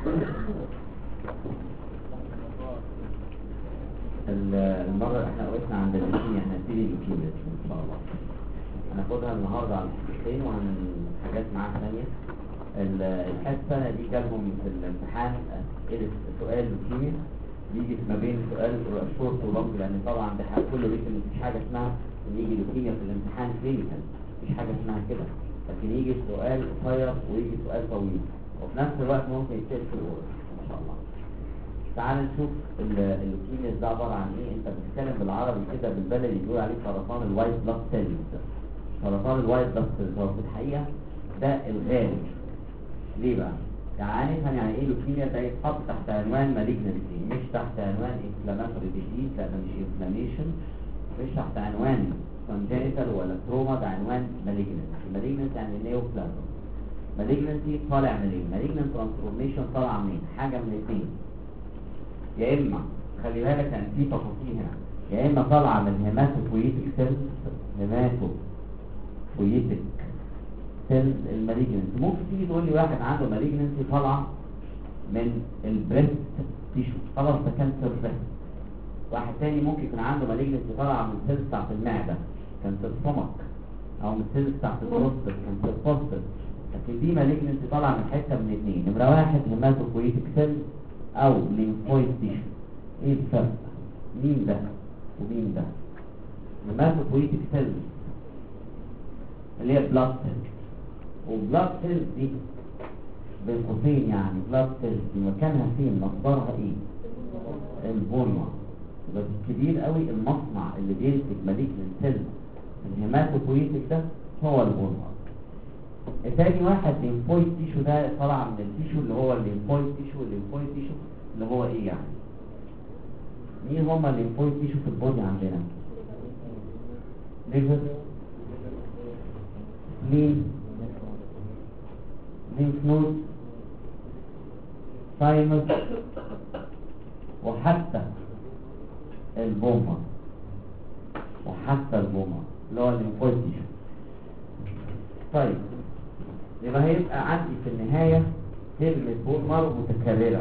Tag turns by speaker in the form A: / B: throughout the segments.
A: المرة احنا وقفنا عند اللوكيميا، هنبتدي اللوكيميا ان شاء الله. هناخدها النهارده على الحصتين حاجات معاها ثانية. الحصة دي جالهم في الامتحان اسئلة سؤال لوكيميا بيجي ما بين سؤال شورت ولونج، لان طبعا ده كل ريتم مفيش حاجة اسمها ان يجي لوكيميا في الامتحان كلينيكال، مفيش حاجة اسمها كده، لكن يجي سؤال قصير ويجي سؤال طويل، وفي نفس الوقت ممكن يتسال في الاول ان شاء الله. تعال نشوف اللوكيميا ده عباره عن ايه. انت بتتكلم بالعربي كده بالبلدي بيقول عليه سرطان الوايت بلاد سيلز. سرطان الوايت بلاد سيلز هو في الحقيقه ده الغالب. ليه بقى؟ يعني نفهم يعني ايه لوكيميا. ده يتحط تحت عنوان مالجنسي، مش تحت عنوان انفلاماتوري ديزيز، لا ده مش انفلاميشن، مش تحت عنوان كونجنتال ولا تروما، ده عنوان مالجنسي. مالجنسي يعني نيوبلازم. مالجنسي طالع منين؟ مالجنت ترانسفورميشن طالعه منين؟ حاجه من الاثنين، يا اما خلي بالك يعني في تفاصيل هنا، يا اما طالعه من هيماتوبويتيك سيلز، هيماتوبويتيك سيلز المالجنسي. ممكن تيجي تقول لي واحد عنده مالجنسي طالعه من البريست تيشو، خلاص ده كانسر بريست. واحد تاني ممكن يكون عنده مالجنسي طالعه من السيلز بتاعت المعده، كانسر سtomach، او من السيلز بتاعت البروستات، كانسر بروستات. لكن دي مالجنسي طالعه من حته من اثنين، نمره واحد هيماتوبويتيك سيلز او ليمفويد تيشو. ايه الفرق؟ مين ده ومين ده؟ هيماتوبويتيك سيلز اللي هي بلاد سيلز، وبلاد سيلز دي بين قوسين يعني بلاد سيلز دي مكانها فين؟ مصدرها ايه؟ البولما. بس كبير قوي المصنع اللي بينتج مالجنت سيلز الهيماتوبويتيك ده هو البولما. الثاني واحد ليمفويد تيشو، ده طالع من التيشو اللي هو الليمفويد تيشو. الليمفويد تيشو اللي هو ايه يعني؟ مين هما الليمفويد تيشو في البودي عندنا؟ ليفر، سبلين، ليمف نود، ثايمس، وحتى البومة، اللي هو الليمفويد تيشو. طيب يبقى هيبقى عندي في النهاية كلمة بولمر متكررة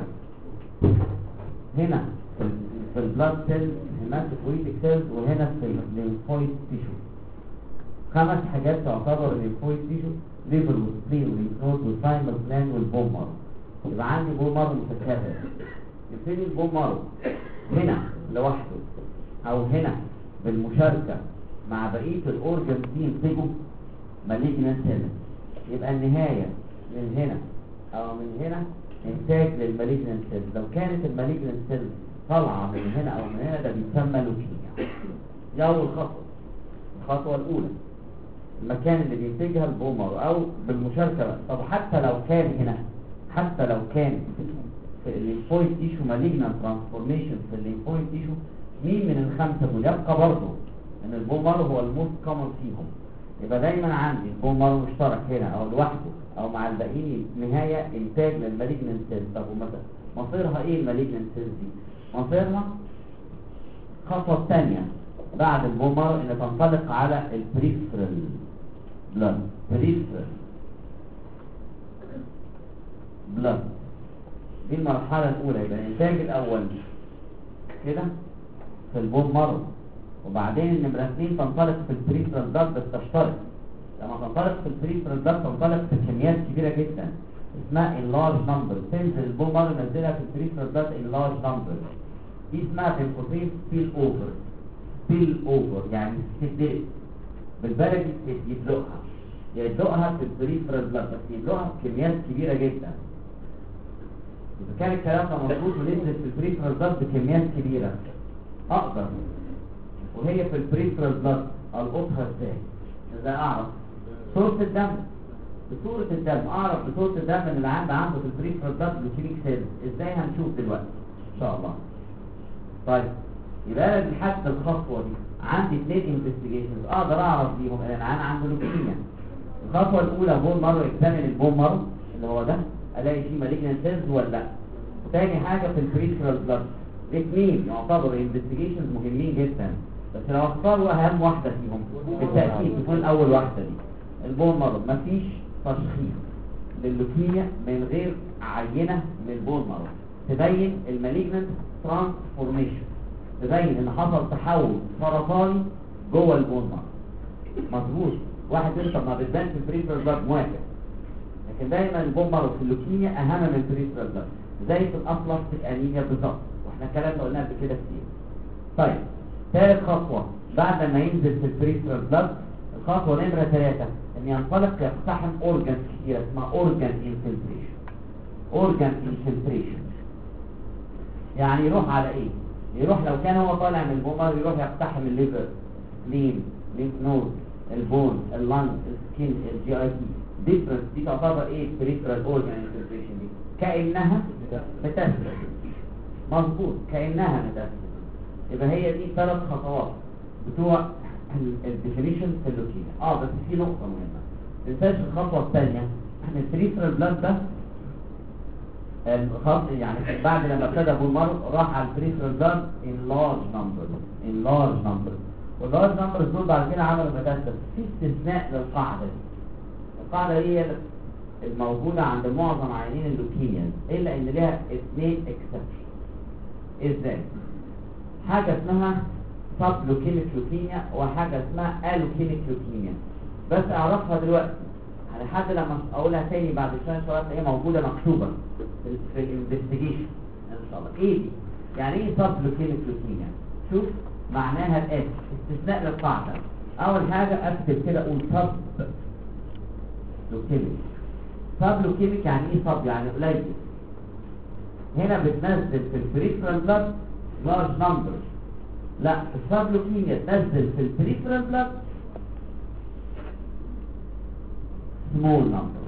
A: هنا في البلاد سيلز هيماتوبويتيك سيلز، وهنا في الليمفويد تيشو. 5 حاجات تعتبر الليمفويد تيشو: ليفر وسبلين وليمف نود والثايمس جلاند والبومر. يبقى عندي بومر متكرر. يبتدي البومر هنا لوحده او هنا بالمشاركة مع بقية الاورجنز دي ينتجوا مالجنت سيلز. يبقى النهاية من هنا او من هنا انتاج للمالجنت سيلز. لو كانت المالجنت سيلز طالعه من هنا او من هنا ده بيسمى لوكيميا. دي اول خطوه، الخطوه الاولى المكان اللي بينتجها البومر او بالمشاركه بقى. طب حتى لو كان هنا، حتى لو كان في الليمفويد تيشو مالجنت ترانسفورميشن في الليمفويد تيشو، مين من الخمسه دول يبقى برضه ان البومر هو الموست كومن فيهم. يبقى دايما عندي البومر مشترك هنا او لوحده او مع الباقيين نهايه انتاج للمالجنت سيلز. طب ومثلا مصيرها ايه المالجنت سيلز دي؟ مصيرها الخطوه الثانيه بعد البومر ان تنطلق على البريفرال بلاد. بريفرال بلاد دي المرحله الاولى. يبقى الانتاج الاول كده في البومر، وبعدين النمرة 2 تنطلق في البريفرال بلاد. بس تشترط لما تنطلق في البريفرال بلاد تنطلق في كميات كبيرة جدا اسمها اللارج نمبر. تنزل البومر نزلها في البريفرال بلاد اللارج نمبر. دي اسمها في القوسين سبيل اوفر. سبيل اوفر يعني تدلق بالبلدي، يدلقها في البريفرال بلاد، بس يدلقها بكميات كبيرة جدا. إذا كان الكلام ده مظبوط ونزل في البريفرال بلاد بكميات كبيرة، اقدر وهي في البريفرال بلاد القطها ازاي اعرف؟ صورة الدم. بصورة الدم اعرف بصورة الدم ان العيان عنده في البريفرال بلاد لوكيميك سيلز. ازاي؟ هنشوف دلوقتي ان شاء الله. طيب يبقى انا لحد الخطوه دي عندي 2 انفستيجيشنز اقدر اعرف بيهم ان العيان عنده لوكيميا. الخطوه الاولى بون مارو اكزامين البون مارو اللي هو ده، الاقي فيه مالجنت سيلز ولا لا. ثاني حاجه في البريفرال بلاد. الاثنين يعتبروا انفستيجيشنز مهمين جدا، بس لو اختاروا اهم واحده فيهم بالتاكيد تكون اول واحده دي البون مارو. مفيش تشخيص لللوكيميا من غير عينه من البون مارو، تبين المالجنت ترانسفورميشن، تبين ان حصل تحول سرطاني جوه البون مارو. مظبوط. واحد يقول طب ما بتبان في البريفرال بلاد، موافق، لكن دايما البون مارو في اللوكيميا اهم من البريفرال بلاد، زي في الابلاستيك انيميا بالظبط، واحنا الكلام ده قلناه قبل كده كتير. طيب ثالث خطوه بعد ما ينزل في البريفرال بلاد، الخطوه نمره 3 ان ينطلق يقتحم اورجانز كتير اسمها اورجان انفلتريشن. اورجان انفلتريشن يعني يروح على ايه؟ يروح لو كان هو طالع من البومر يروح يقتحم الليفر، لين، لينف نود، البون، اللنج، السكين، الجي اي تي. ديفرنس دي تعتبر ايه؟ بريفرال اورجان انفلتريشن دي كانها ميتاستاسيس. مظبوط، كانها ميتاستاسيس. يبقى هي دي 3 خطوات بتوع الديفينيشن في اللوكيميا. بس في نقطه مهمه، ما تنساش الخطوه الثانيه ان البريفرال بلاد ده الخط يعني بعد لما ابتدى بولمر راح على البريفرال بلاد in large numbers واللارج نمبرز دول بعد كده عملوا ميتاستاسيس. في استثناء للقاعده دي. القاعده دي هي الموجوده عند معظم عيانين اللوكيميا، الا ان ليها 2 اكسبشن. ازاي؟ حاجه اسمها سب لوكيميك لوكيميا وحاجه اسمها الوكيميك لوكيميا. بس اعرفها دلوقتي لحد لما اقولها تاني بعد شويه هي موجوده مكتوبه في الانفستيجيشن ان شاء الله. ايه دي؟ يعني ايه سب لوكيميك لوكيميا؟ شوف معناها الاتي، استثناء للقاعده. اول حاجه اكتب كده اقول سب لوكيميك. سب لوكيميك يعني ايه؟ سب يعني قليل. هنا بتنزل في البريفرال بلاد لارج نمبر، لا السب لوكيميا تنزل في البريفرال بلاد سمول نمبر.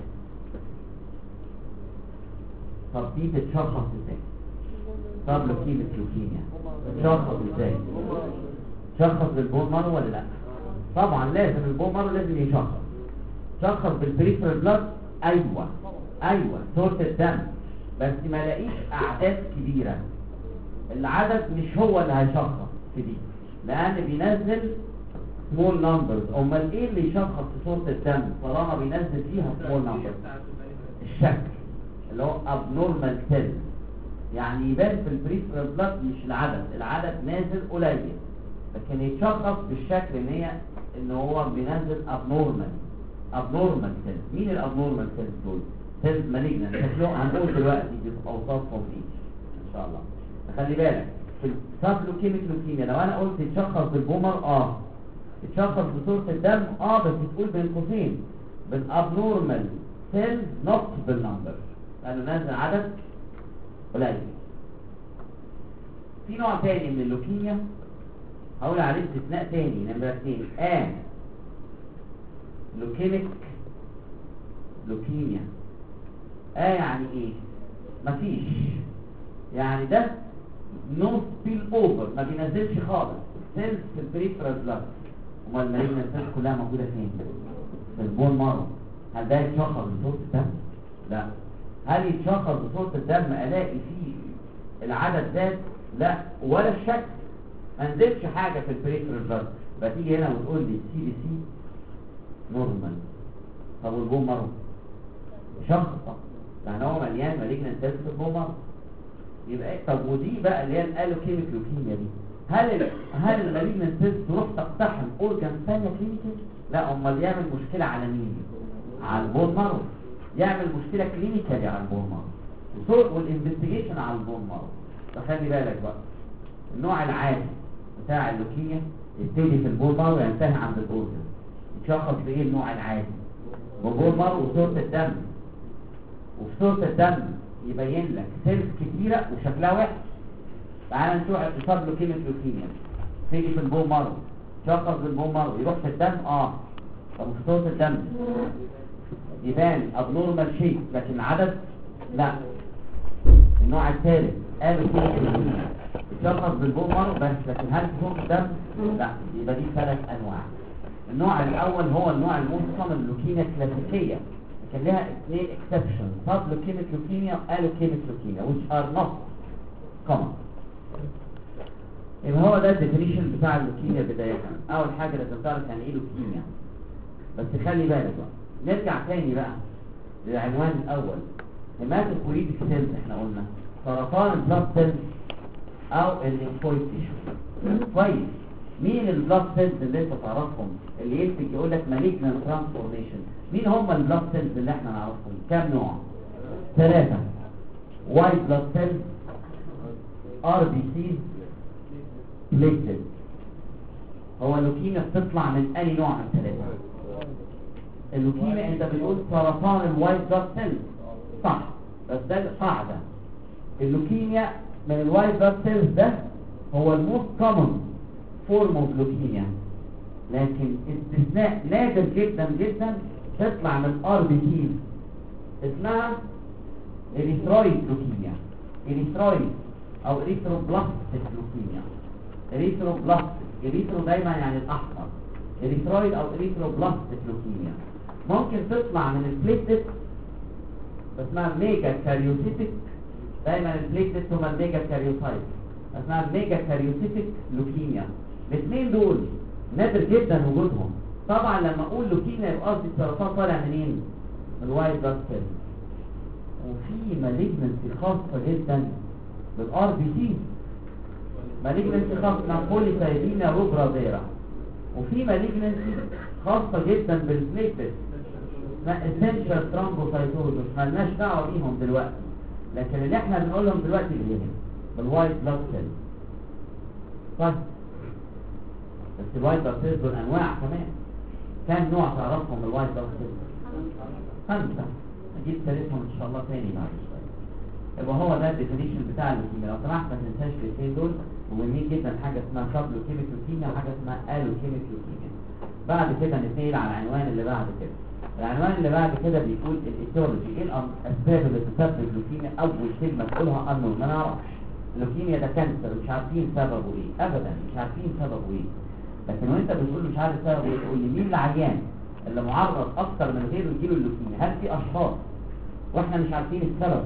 A: طب دي تتشخص ازاي؟ طب لوكيميا تتشخص ازاي؟ تشخص بالبون مارو ولا لا؟ طبعا لازم البون مارو لازم يشخص. شخص بالبريفرال بلاد، ايوه صورة الدم، بس ما لاقيش اعداد كبيرة. العدد مش هو اللي هيشخص في دي، لان بينزل سمول نمبرز. امال ايه اللي يشخص في صورة الدم طالما بينزل فيها سمول نمبرز؟ الشكل اللي هو ابنورمال سيل، يعني يبان في البريفرال بلاد مش العدد نازل قليل، لكن يتشخص بالشكل ان هو بينزل ابنورمال سيل. مين الابنورمال سيل دول؟ سيلز مالجنانت. هنقول دلوقتي اوصافهم ايه ان شاء الله. خلي بالك في السب لوكيميك لوكيميا لو انا قلت يتشخص بالبومر يتشخص بصورة الدم بس تقول بين قوسين بالابنورمال سيلز نوت بالنمبر، لانه نازل عدد قليل. في نوع تاني من اللوكيميا هقول عليه استثناء تاني نمرة 2، لوكيميك لوكيميا. يعني ايه؟ مفيش، يعني ده نو سبيل اوفر، ما بينزلش خالص سيلز في البريفرال بلاد. امال المالجنانت سيلز كلها موجوده فين؟ في البون مارو. هل ده يتشخص بصوره الدم؟ لا. هل يتشخص بصوره الدم الاقي فيه العدد زاد؟ لا، ولا الشكل، ما نزلش حاجه في البريفرال بلاد. بتيجي هنا وتقول لي سي بي سي نورمال. طب والبون مارو شخص لان هو مليان مالجنانت سيلز في البون مارو. يبقى ايه؟ طب ودي بقى اللي هي الالوكيميك لوكيميا دي، هل المالجنانت سيلز تروح تقتحم اورجان ثانيه كلينيكال؟ لا، امال يعمل مشكله على مين؟ على البون مارو. يعمل مشكله كلينيكالي على البون مارو والانفستيجيشن على البون مارو. فخلي بالك بقى النوع العادي بتاع اللوكيميا يبتدي في البون مارو وينتهي عند الاورجان. يتشخص بايه النوع العادي؟ ببون مارو وصوره الدم. وفي صوره الدم يبين لك سيلز كتيرة وشكلها وحش. تعال نشوف اتصاب لوكيميك لوكيميا تيجي في البون مارو، شخص بالبون مارو يروح في الدم. طب في صوره الدم يبان ابنورمال شيء لكن العدد لا. النوع الثالث قالوا كيميك يتشخص بالبون مارو بس لكن هل في صوره الدم؟ لا. يبقى دي 3 انواع. النوع الاول هو النوع المنصم اللوكيميا كلاسيكيه، كان لها 2 exceptions: sub leukemic leukemia و leukemic leukemia which are not common. يبقى هو ده الديفينيشن بتاع اللوكيميا بداية. أول حاجة لازم تعرف يعني إيه لوكيميا. بس خلي بالك بقى، نرجع تاني بقى العنوان الاول هيماتوبويتيك سيلز، احنا قلنا سرطان البلاد سيلز او الليمفويد تيشو. كويس. مين البلاد سيلز اللي انت تعرفهم اللي يكتب يقول لك مالجنان ترانسفورميشن؟ مين هم البلاد سيلز اللي احنا نعرفهم؟ كام نوع؟ 3. وايت بلاد سيلز، ار بي سي، بليتلت. هو اللوكيميا بتطلع من اي نوع من 3؟ اللوكيميا انت بتقول سرطان الوايت بلاد سيلز، صح، بس ده القاعده. اللوكيميا من الوايت بلاد سيلز ده هو الموست كومن فورم اوف لوكيميا، لكن استثناء نادر جدا جدا تطلع من ار بي سي اسمها اريثرويد لوكيميا. اريثرويد او اريثروبلاستيك لوكيميا. اريثروبلاستيك، اريثرو دايما يعني الاحمر، اريثرويد او اريثروبلاستيك لوكيميا. ممكن تطلع من البليتلت اسمها ميجا كاريوسيتك، دايما البليتلت هما الميجا كاريوسايت، اسمها ميجا كاريوسيتك لوكيميا. الاثنين دول نادر جدا وجودهم. طبعا لما اقول لوكيميا يبقى قصدي السرطان طالع منين؟ من الوايت بلاد سيل. وفي مالجنسي خاصه جدا بالار بي سي، مالجنسي خاصه مع بوليسايديميا روبرافيرا. وفي مالجنسي خاصه جدا بالبليتلت اسمها اسينشال ترومبوسايتوزس، مالناش دعوه بيهم دلوقتي، لكن اللي احنا بنقولهم دلوقتي ايه؟ بالوايت بلاد سيل. طيب بس الوايت بلاد سيل دول انواع كمان. كام نوع تعرفهم الوايت بلاد سيل؟ 5. اجيب ثالثهم ان شاء الله تاني بعد شويه. يبقى هو ده الديفينيشن بتاع اللوكيميا. لو سمحت ما تنساش الاثنين دول مهمين جدا، حاجه اسمها سب لوكيميك لوكيميا وحاجه اسمها الوكيميك لوكيميا. بعد كده نتنقل على العنوان اللي بعد كده. العنوان اللي بعد كده بيقول الايتيولوجي، ايه الاسباب اللي تسبب لوكيميا. اول كلمه تقولها انه ما نعرفش اللوكيميا ده كانسر، مش عارفين سببه ايه ابدا، مش عارفين سببه ايه. لكن وانت بتقول مش عارف سببه ايه، تقول لي مين العيان اللي معرض اكتر من غيره يجيله اللوكيميا. هل في اشخاص واحنا مش عارفين السبب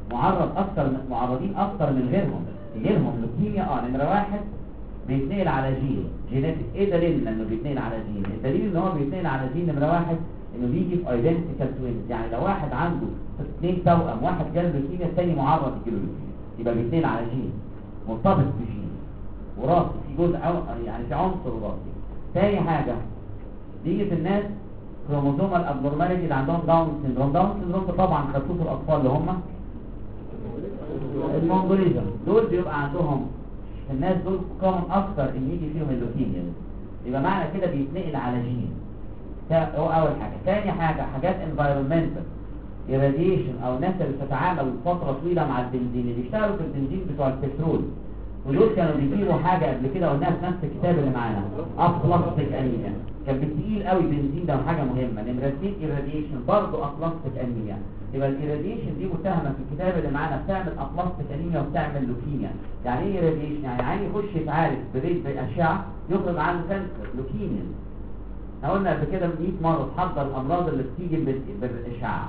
A: معرضين اكتر من غيرهم يجيلهم لوكيميا؟ نمره 1 بيتنقل على جين جينيتك. ايه دليل انه بيتنقل على جين؟ الدليل ان هو بيتنقل على جين نمره 1 انه بيجي في ايدنتيكال توينز. يعني لو واحد عنده 2 توأم، واحد جاله لوكيميا الثاني معرض يجيله لوكيميا، يبقى بيتنقل على جين مرتبط بجين وراثي، في جزء يعني في عنصر وراثي. ثاني حاجه بيجي في الناس كروموزومال ابنورماليتي اللي عندهم داون سيندروم. داون سيندروم طبعا خدتوه في الاطفال اللي هم المونجوليزم، دول بيبقى عندهم الناس دول كومن اكتر ان يجي فيهم اللوكيميا. يبقى معنى كده بيتنقل على جين. هو اول حاجه. ثاني حاجه حاجات انفايرمنتال، irradiation او ناس اللي بتتعامل فتره طويله مع البنزين، اللي بيشتغلوا في البنزين بتوع البترول، ودول كانوا بيجيبوا حاجه قبل كده قلناها في نفس الكتاب اللي معانا، ابلاستيك انيميا. كان بالتقيل قوي بنزين ده حاجه مهمه. نمره 2 irradiation برضه ابلاستيك انيميا. يبقى الirradiation دي متهمه في الكتاب اللي معانا بتعمل ابلاستيك انيميا وبتعمل لوكيميا. يعني ايه irradiation؟ يعني عين يخش يتعالج باشعه يخرج عنه كانسر لوكيميا. احنا قلنا قبل كده 100 مره تحضر الامراض اللي بتيجي بالاشعه.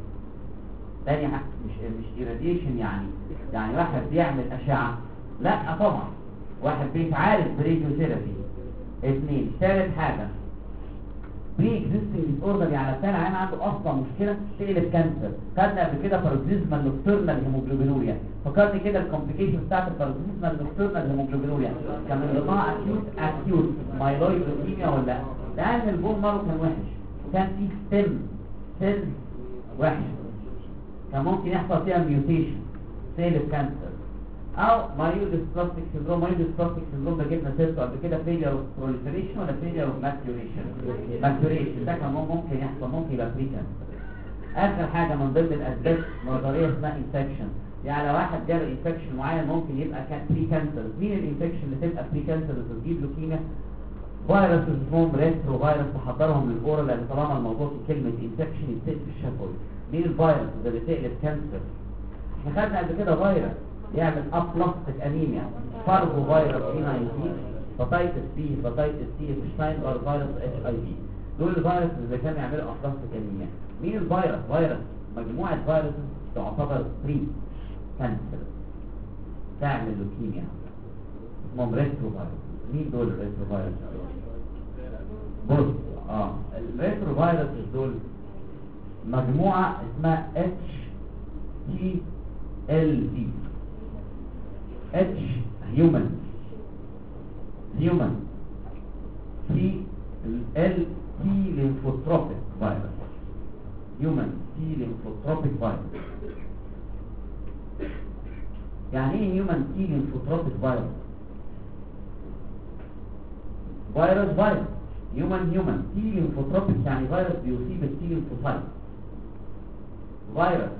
A: تاني حاجه مش irradiation يعني واحد بيعمل اشعه، لا طبعا واحد بيتعالج براديوثيرابي. 2 ثالث حاجه بري اكزيستنج ديس اوردر، يعني كان عيان عنده اصلا مشكله تقلب كانسر. خدنا قبل كده بارازيزما نوكتورنال هيموجلوبينوريا، فكرني كده الكومبليكيشن بتاعت البارازيزما نوكتورنال هيموجلوبينوريا كان من ضمنها اكيوت مايلويد لوكيميا ولا لا؟ لان البون مارو كان وحش وكان فيه ستيم سيل وحش، كان ممكن يحصل فيها ميوتيشن تقلب كانسر. او مايوديسبلاستيك سيندروم. مايوديسبلاستيك سيندروم ده جبنا سيرته قبل كده، فيلير اوف بروليفريشن ولا فيلير اوف ماتيوريشن. ده كان ممكن يحصل، ممكن يبقى بري كانسر. اخر حاجه من ضمن الاسباب نظريه اسمها انفكشن، يعني لو واحد جاله انفكشن معين ممكن يبقى بري كانسر. مين الانفكشن اللي تبقى بري كانسر وتجيب لوكيميا؟ فيروس اسمهم ريترو فيروس، تحضرهم للاورال لان طالما الموضوع في كلمه انفكشن يبتدي في الشفوي. مين الفيروس اللي بتقلب كانسر؟ احنا خدنا قبل كده فيروس يعمل ابلاستيك انيميا، فارغو فيروس سي 19، هيباتيتس بي، هيباتيتس سي، شتاينبر فيروس اتش اي في. دول الفيروس اللي كانوا يعملوا ابلاستيك انيميا. مين الفيروس؟ مجموعه فيروس تعتبر بري كانسر تعمل لوكيميا اسمهم ريترو فيروس. مين دول الريترو فيروس؟ بص الريترو فيروس دول مجموعة اسمها HTLV. H human T lymphotropic virus. human T lymphotropic virus. يعني ايه human T lymphotropic virus؟ فيروس human T lymphotropic يعني فيروس بيصيب التي ليمفوسايت. فيروس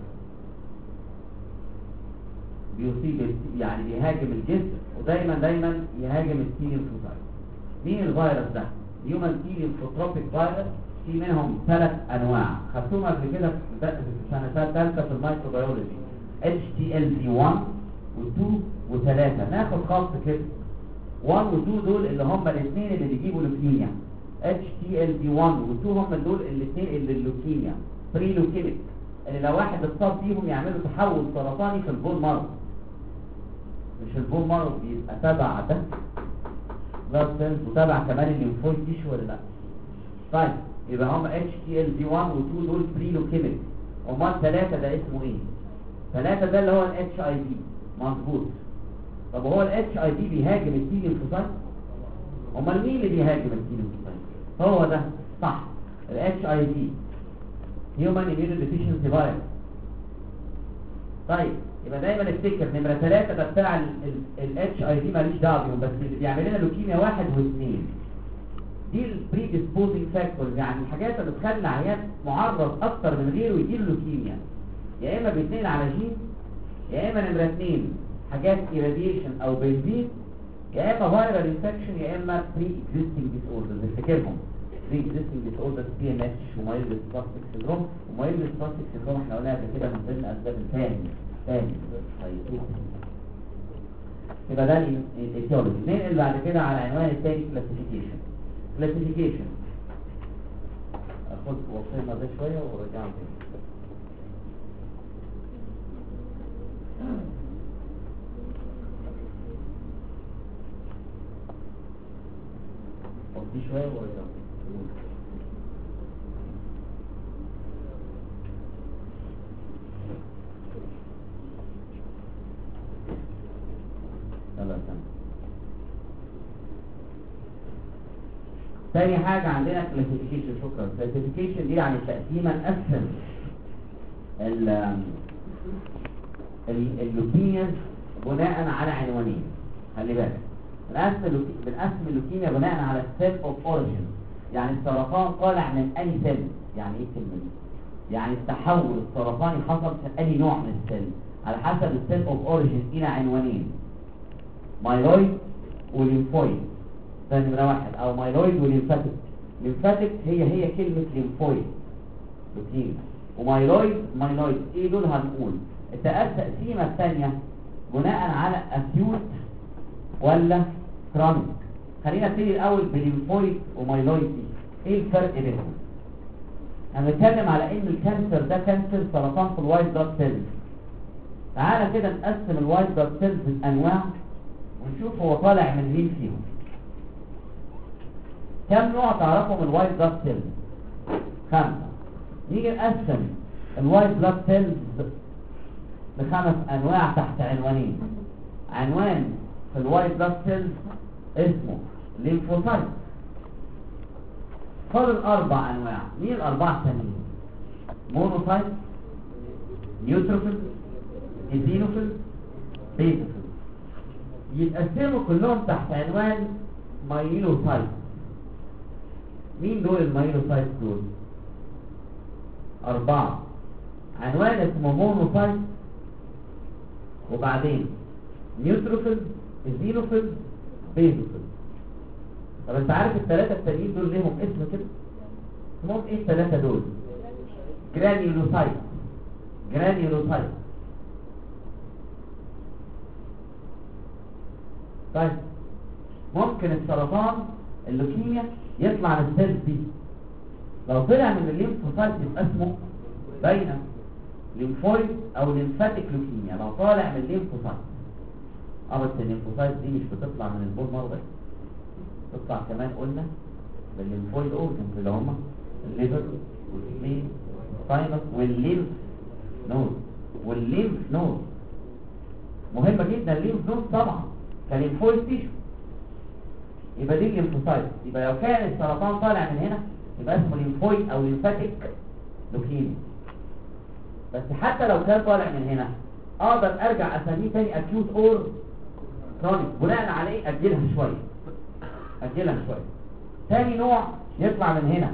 A: بيصيب يعني بيهاجم الجسم، ودايما يهاجم التي ليمفوسايت. مين الفيروس ده؟ human T lymphotropic virus. في منهم 3 انواع خدتوهم قبل كده في سنه ثالثه في الميكروبيولوجي. HTLV1 و2 و3. ناخد خط كده 1 و 2 دول اللي هم الاثنين اللي بيجيبوا لوكيميا. HTLV1 و2 هم دول الاثنين اللي اللوكيميا بري لوكيميك، اللي لو واحد اتصاب بيهم يعملوا تحول سرطاني في البون مارو. مش البون مارو بيبقى تبع ده بلاد سيلز وتبع كمان الليمفويد تيشو ولا لا؟ طيب يبقى هم HTLV1 و2 دول بري لوكيميك. امال 3 ده اسمه ايه؟ 3 ده اللي هو الاتش اي في. مظبوط. طب هو الاتش اي في بيهاجم التي ليمفوسايت؟ امال مين اللي بيهاجم التي ليمفوسايت؟ هو ده صح، الاتش اي في هيومن اميون ديفيشنسي فيروس. طيب يبقى دايما افتكر نمره 3 ده بتاع الاتش اي في ماليش دعوه بيهم، بس اللي بيعمل لنا لوكيميا 1 و2 دي البري ديسبوزنج فاكتورز، يعني الحاجات اللي بتخلي العيان معرض اكتر من غيره يجيله لوكيميا. يا اما بيتنقل على جين، يا اما نمره 2 حاجات irradiation او بنزين، يا اما فايرال انفكشن، يا اما بري اكزيستنج ديس اوردرز. افتكرهم بري اكزيستنج ديس اوردرز PMH ومايلد سباستيك سيندروم. ومايلد سباستيك سيندروم احنا قلناها قبل كده من ضمن اسباب الثاني. طيب يبقى ده الايتيولوجي. ننقل بعد كده على العنوان الثاني كلاسيفيكيشن. اخد وصلنا ده شويه ورجعنا تاني. دي شويه ورجعنا. تاني حاجة عندنا كلاسيفيكيشن. شكرا. كلاسيفيكيشن دي يعني تقسيما نقسم اللوكيميا بناء على عنوانين. خلي بالك بنقسم اللوكيميا بناء على السيل اوف اوريجين. يعني السرطان طالع من اي سيل. يعني ايه الكلمه دي؟ يعني التحول السرطاني حصل في اي نوع من السيل على حسب السيل اوف اوريجين الى عنوانين: مايلويد وليمفويد. ده نمرة 1. او مايلويد وليمفاتيك. ليمفاتيك هي كلمة ليمفويد لوكيميا، ومايلويد ايه دول هنقول. التقسيمة الثانية بناء على اكيوت ولا كرونيك. خلينا نبتدي الاول بليمفويد ومايلويد. دي ايه الفرق بينهم؟ هنتكلم على ان الكانسر ده كانسر سرطان في الوايت بلاد سيلز. تعالى كده نقسم الوايت بلاد سيلز الانواع ونشوف هو طالع من مين فيهم. كم نوع تعرفوا من الوايت بلاد سيلز؟ 5. نيجي نقسم الوايت بلاد سيلز ل5 انواع تحت عنوانين. عنوان في الوايت بلاد سيلز اسمه ليمفوسايت. فاضل 4 انواع. مين الاربعه الثانيين؟ مونوسايت، نيوتروفيل، ايزينوفيل، بيزوفيل. يتقسموا كلهم تحت عنوان مايلوسايت. مين دول المايلوسايت دول؟ 4. عنوان اسمه مونوسايت، وبعدين نيوتروفيل، ايزينوفيل، بيزوفيل. طب انت عارف ال3 التانيين دول ليهم اسم كده؟ اسمهم ايه ال3 دول؟ جرانيولوسايت. طيب ممكن السرطان اللوكيميا يطلع من السيلز دي. لو طلع من الليمفوسايت يبقى اسمه باينه ليمفويد او ليمفاتيك لوكيميا. لو طالع من الليمفوسايت. بس الليمفوسايت دي مش بتطلع من البون مارو بس، تطلع كمان قلنا بالليمفويد اورجنز اللي هم الليفر والسبلين والثايمس والليمف نود. والليمف نود مهمة جدا، الليمف نود طبعا كليمفويد تيشو، يبقى دي الليمفوسايت. يبقى لو كان السرطان طالع من هنا يبقى اسمه ليمفويد او ليمفاتيك لوكيميا. بس حتى لو كان طالع من هنا اقدر ارجع اسميه تاني اكيوت اور كرونيك، بناء عليه اجلها شويه. تاني نوع يطلع من هنا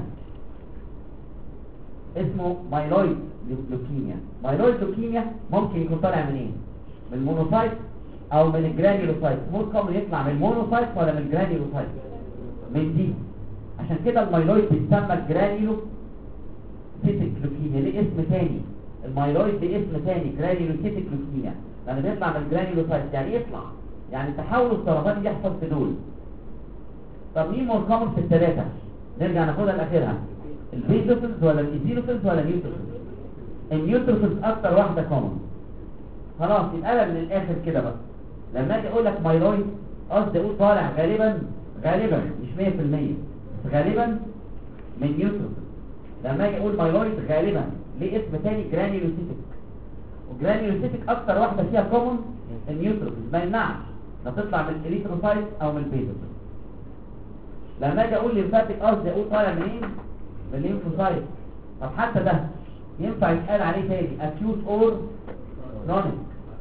A: اسمه مايلويد لوكيميا. مايلويد لوكيميا ممكن يكون طالع من ايه؟ من المونوسايت او من الجرانيولوسايت. ممكن يطلع من المونوسايت ولا من الجرانيولوسايت؟ من دي. عشان كده المايلويد بيتسمى جرانيولوسيتيك لوكيميا. ليه اسم تاني؟ المايلويد دي اسم تاني جرانيولوسيتيك لوكيميا، لأنه بيطلع من الجرانيولوسايت. يعني يطلع يعني تحول السرطان يحصل في دول. طب مين مرقمه في الثلاثة؟ نرجع ناخدها لآخرها، البيزوفيلز ولا الايزينوفيلز ولا النيوتروفيلز؟ النيوتروفيلز أكتر واحدة كومن. خلاص يبقى أنا من الآخر كده بقى لما أجي أقول لك مايلويد قصدي أقول طالع غالبا مش 100% بس غالبا من نيوتروفيلز. لما أجي أقول مايلويد غالبا ليه اسم تاني جرانيولوسيتيك، وجرانيولوسيتيك أكتر واحدة فيها كومن النيوتروفيلز، ما يمنعش لا تطلع من الإريثروسايت أو من البيزوفيلز. لما اجي اقول ليمفاتيك قصدي اقول طالع منين؟ من الليمفوسايت. طب حتى ده ينفع يتقال عليه تاني اكيوت اور كرونيك.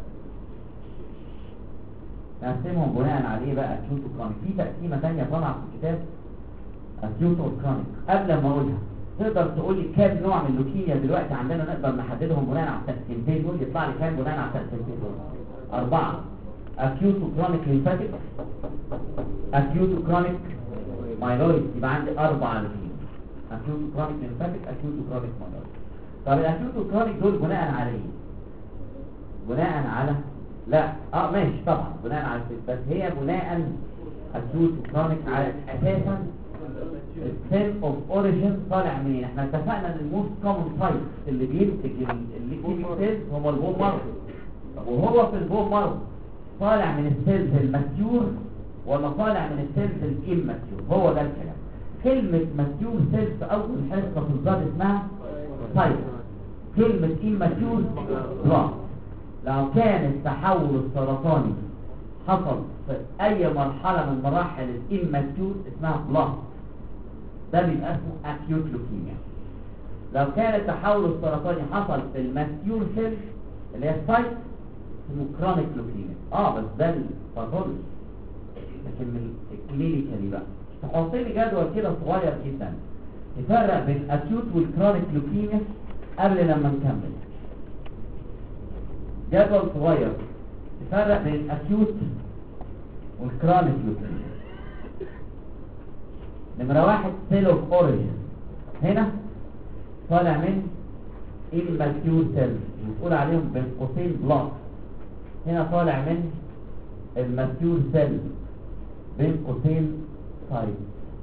A: نقسمهم بناء عليه بقى اكيوت وكرونيك. في تقسيمه ثانيه طالعه في الكتاب اكيوت اور كرونيك. قبل ما اقولها تقدر تقول لي كام نوع من اللوكيميا دلوقتي عندنا نقدر نحددهم بناء على التقسيمتين دول؟ يطلع لي كام بناء على التقسيمتين دول؟ 4. اكيوت وكرونيك ليمفاتيك، اكيوت وكرونيك مايلويد. يبقى عندي 4 لوكيميا، اكيوت وكرونيك ليمفاتيك، اكيوت وكرونيك مايلويد. طب الاكيوت وكرونيك دول بناء على ايه؟ بناء على ماشي طبعا بناء على بس هي بناء اكيوت وكرونيك على اساسا السيل اوف اوريجين طالع منين. احنا اتفقنا ان الموست كومن سايت اللي بينتج الليكوميك سيلز هو البون مارو. طب وهو في البون مارو طالع من السيلز الماتيور ولا طالع من السيلز الاماتيور؟ هو ده الكلام. كلمة ماتيور سيلز في اول حصة في الزاد اسمها سايت، كلمة اماتيور بلاس. لو كان التحول السرطاني حصل في اي مرحلة من مراحل الاماتيور اسمها بلاس، ده بيبقى اسمه اكيوت لوكيميا. لو كان التحول السرطاني حصل في الماتيور سيلز اللي هي السايت اسمه كرونيك لوكيميا. بس ده الباثولوجي. لكن من الكلينيكالي بقى تحط لي جدول كده صغير جدا يفرق بين الاكيوت والكرونيك لوكيميا قبل لما نكمل. جدول صغير يفرق بين الاكيوت والكرونيك لوكيميا. نمرة 1 سيل اوف اوريجين، هنا طالع من immature cells بنقول عليهم بين قوسين بلاك. هنا طالع من الماتيور سيل بين قوسين سايت.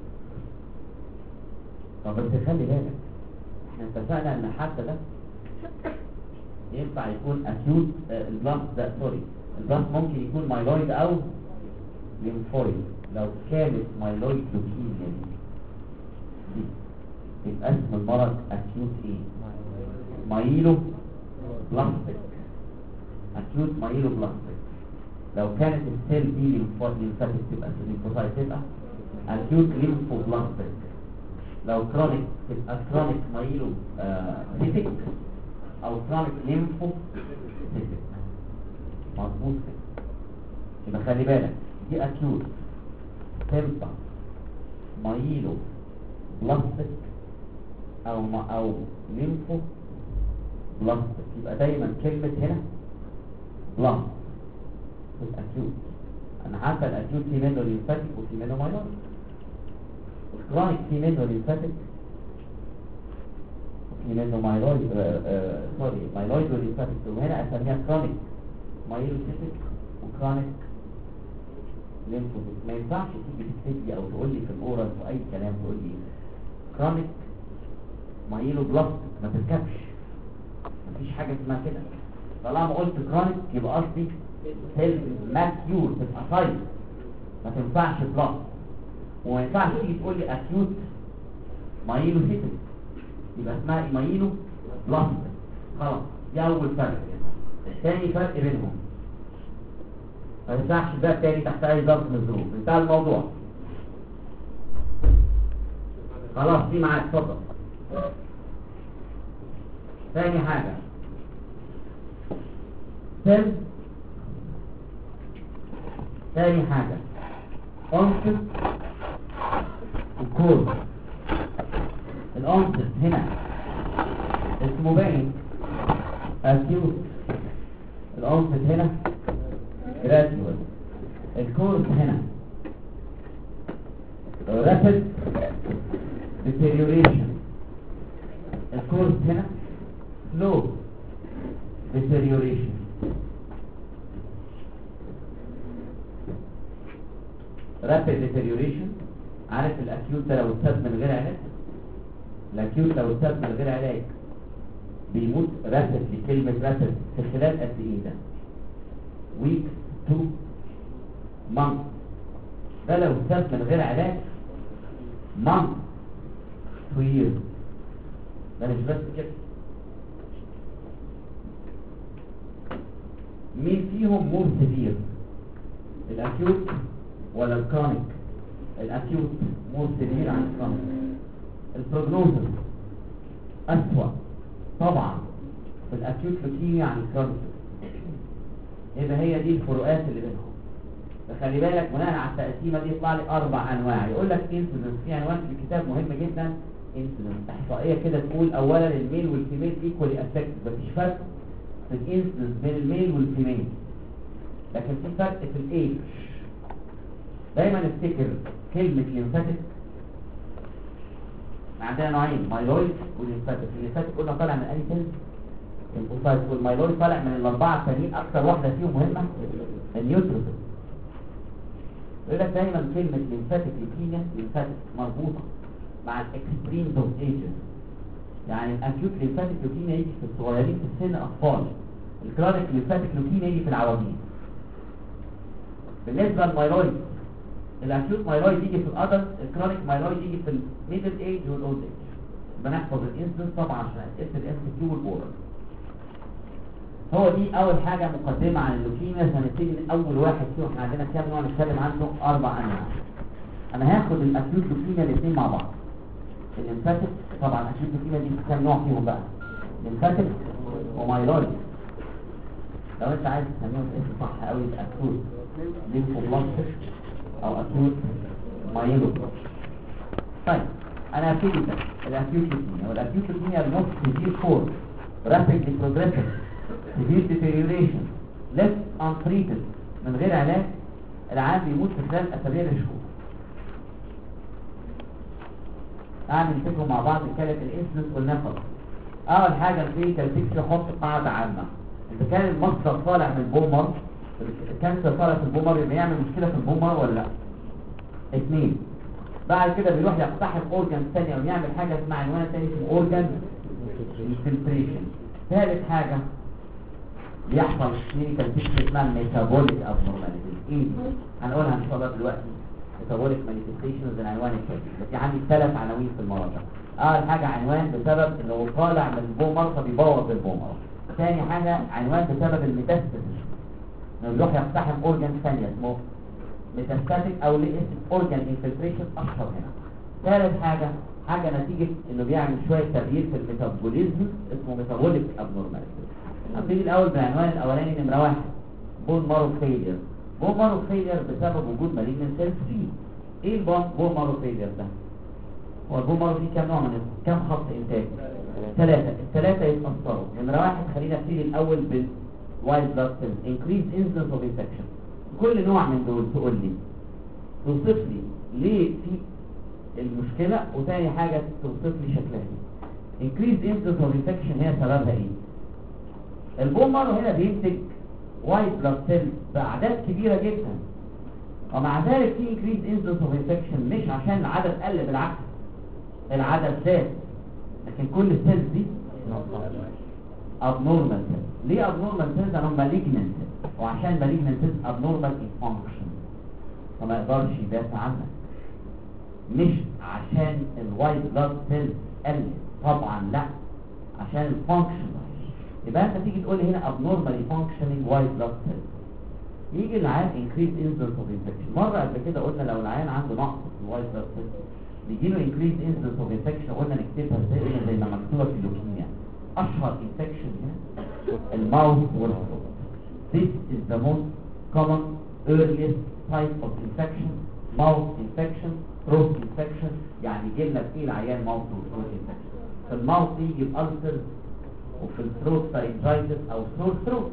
A: طب بس خلي بالك احنا اتفقنا ان حتى ده ينفع يكون اكيوت. البلاس ده البلاس ممكن يكون مايلويد او ليمفويد. لو كانت مايلويد لوكيميا دي يبقى اسم المرض اكيوت ايه؟ مايلو بلاستيك، اكيوت مايلو بلاستيك. لو كانت السيل دي ليمفاتيك تبقى ليمفوسايت تبقى اكيوت ليمفو بلاستيك. لو كرونيك تبقى كرونيك مايلو سيتيك او كرونيك ليمفو سيتيك. مظبوط كده. يبقى خلي بالك دي اكيوت تنفع مايلو بلاستيك او ليمفو بلاستيك. يبقى دايما كلمة هنا بلاست في الاكيوت. انا عارفه الاكيوت في منه ليمفاتيك وفي منه مايلويد. الكرونيك في منه ليمفاتيك وفي منه مايلويد مايلويد وليمفاتيك. وهنا اسميها كرونيك مايلوسيتيك وكرونيك ليمفوسيتيك. ما ينفعش تيجي تكتب لي او تقول لي في الاورال في اي كلام تقول لي كرونيك مايلو بلاستيك، ما تركبش. مفيش حاجه اسمها كده. طالما قلت كرونيك يبقى قصدي سيل ماتيور تبقى سايت، ما تنفعش بلاس. وما ينفعش تيجي تقول لي اكيوت مايلوسيتيك يبقى اسمها ايمايلو بلاستيك. خلاص دي اول فرق. تاني فرق بينهم ما ينفعش ده تاني تحت اي ظرف من الظروف. انتهى الموضوع خلاص. دي معاك اتفضل. تاني حاجة تاني حاجة أنصت وكورس. الأنصت هنا اسمه باين أكيوت، الأنصت هنا جراديوال، الكورس هنا rapid deterioration، الكورس هنا slow deterioration. rapid deterioration عارف الأكيوت ده لو اتساب من غير علاج، الأكيوت لو اتساب من غير علاج بيموت rapidly. كلمة rapid في خلال قد ايه ده؟ week to month. ده لو اتساب من غير علاج month to year. ده مش بس كده، مين فيهم مور سيفير، الاكيوت ولا الكرونيك؟ الاكيوت مور سيفير عن الكرونيك. البروجنوزس اسوأ طبعا في الاكيوت لوكيميا عن الكرونيك. يبقى هي دي الفروقات اللي بينهم. فخلي بالك بناء على التقسيمه دي يطلع لي 4 انواع. يقول لك انسيدنس، في عنوان في الكتاب مهم جدا، انسيدنس احصائيه كده تقول اولا الميل والفيميل ايكوالي افكتد، مفيش فرق في الانسيدنس بين الميل والفيميل، لكن في فرق في الايج. دايما افتكر كلمه ليمفاتيك عندنا نوعين، مايلويد وليمفاتيك. الليمفاتيك قلنا طالع من انهي سيل؟ الليمفوسايت. والمايلويد طالع من الاربعه الثانيين، اكثر واحده فيهم مهمه النيوتروفيل. يقول لك دايما كلمه ليمفاتيك ليوكيميا، ليمفاتيك مربوطه مع الاكستريمز اوف ايجز. يعني الاكيوت ليمفاتيك ليوكيميا يجي في الصغيرين في السن، اطفال. الكرونيك ليمفاتيك ليوكيميا يجي في العواجيز. بالنسبه للمايلويد، الاكيوت مايلويد يجي في الادلت، الكرونيك مايلويد يجي في الميدل ايج والاولد ايج. بنحفظ الانسيدنس طبعا عشان اسئله الاس كيو والاورال. هو دي اول حاجه مقدمه عن اللوكيميا. هنبتدي من اول واحد فيهم. احنا عندنا كام نوع نتكلم عنه؟ 4 انواع. انا هاخد الاكيوت لوكيميا الاثنين مع بعض. الليمفاتيك طبعا الاكيوت لوكيميا دي كام نوع فيهم بقى؟ ليمفاتيك ومايلويد. لو انت عايز تسميهم اسم صح قوي، اكيوت ليمفوبلاستيك او اكيوت مايلوبلاستيك. طيب انا هبتدي ده الاكيوت لوكيميا. والاكيوت لوكيميا الموست سيفير فور rapidly progressive severe deterioration left untreated من غير علاج. العيان بيموت في خلال اسابيع لشهور. تعالوا نمسكهم مع بعض. نتكلم الانسيدنس قلنا خلاص. اول حاجه الكلينيكال بيكتشر، حط قاعده عامه. اذا كان المصدر طالع من البومر، الكانسر طالع في البومر، يبقى يعمل مشكله في البومر ولا لا؟ 2. بعد كده بيروح يقتحم اورجان ثانيه ويعمل حاجه اسمها عنوان ثاني اسمه اورجان انفلتريشن. ثالث حاجه بيحصل كلينيكال بيكتشر اسمها ميتابوليك ابنورماليتيز. ايه دي؟ هنقولها ان شاء الله دلوقتي. ميتابوليك مانيفستيشنز العنوان الكافي. بس عندي 3 عناوين في المرض ده. اول حاجه عنوان بسبب انه طالع من البومر فبيبوظ البومر. ثاني حاجه عنوان بسبب الميتاستاسيس، انه بيروح يقتحم اورجان ثانيه اسمه ميتاستاتيك او اسم اورجان انفلتريشن اشهر هنا. ثالث حاجه نتيجه انه بيعمل شويه تغيير في الميتابوليزم اسمه ميتابوليك ابنورماليتيز. هنبتدي الاول بالعنوان الاولاني نمره 1، بون مارو فيلير. بون مارو فيلير بسبب وجود مالجنت سيلز فيه. ايه البون مارو فيلير ده؟ هو البون مارو فيه كام نوع من كام خط انتاج؟ 3. ال3 يتأثروا. نمره 1 خلينا نبتدي الاول بالوايت بلاد سيلز. انكريز انسيدنس اوف انفكشن. كل نوع من دول تقول لي، توصف لي ليه في المشكله، وثاني حاجه توصف لي شكلها ايه. انكريز انسيدنس اوف انفكشن هي سببها ايه؟ البومر هنا بينتج وايت بلاد سيلز باعداد كبيره جدا، ومع ذلك في انكريز انسيدنس اوف انفكشن. مش عشان العدد قل، بالعكس العدد زاد، لكن كل السيلز دي abnormal cells. ليه abnormal cells؟ لانهم malignant، وعشان malignant cells abnormal in function فما يقدرش يدافع عنك. مش عشان الوايت بلاد سيلز قلت، طبعا لا، عشان الفانكشن. يبقى انت تيجي تقول لي هنا abnormally functioning white blood cells. يجي العيان increased incidence of infection. مرة قبل كده قلنا لو العيان عنده نقص في الوايت بلاد سيلز بيجي له increased incidence of infection. قلنا نكتبها زي ما مكتوبة في اللوكيميا. اشهر infection هنا الماوث والثروت. This is the most common earliest type of infection. mouth infection, throat infection. يعني يجي لنا فيه العيان mouth والثروت infection. في الماوث يجي الألسر، وفي الثروت فارنجايتس او ثروت.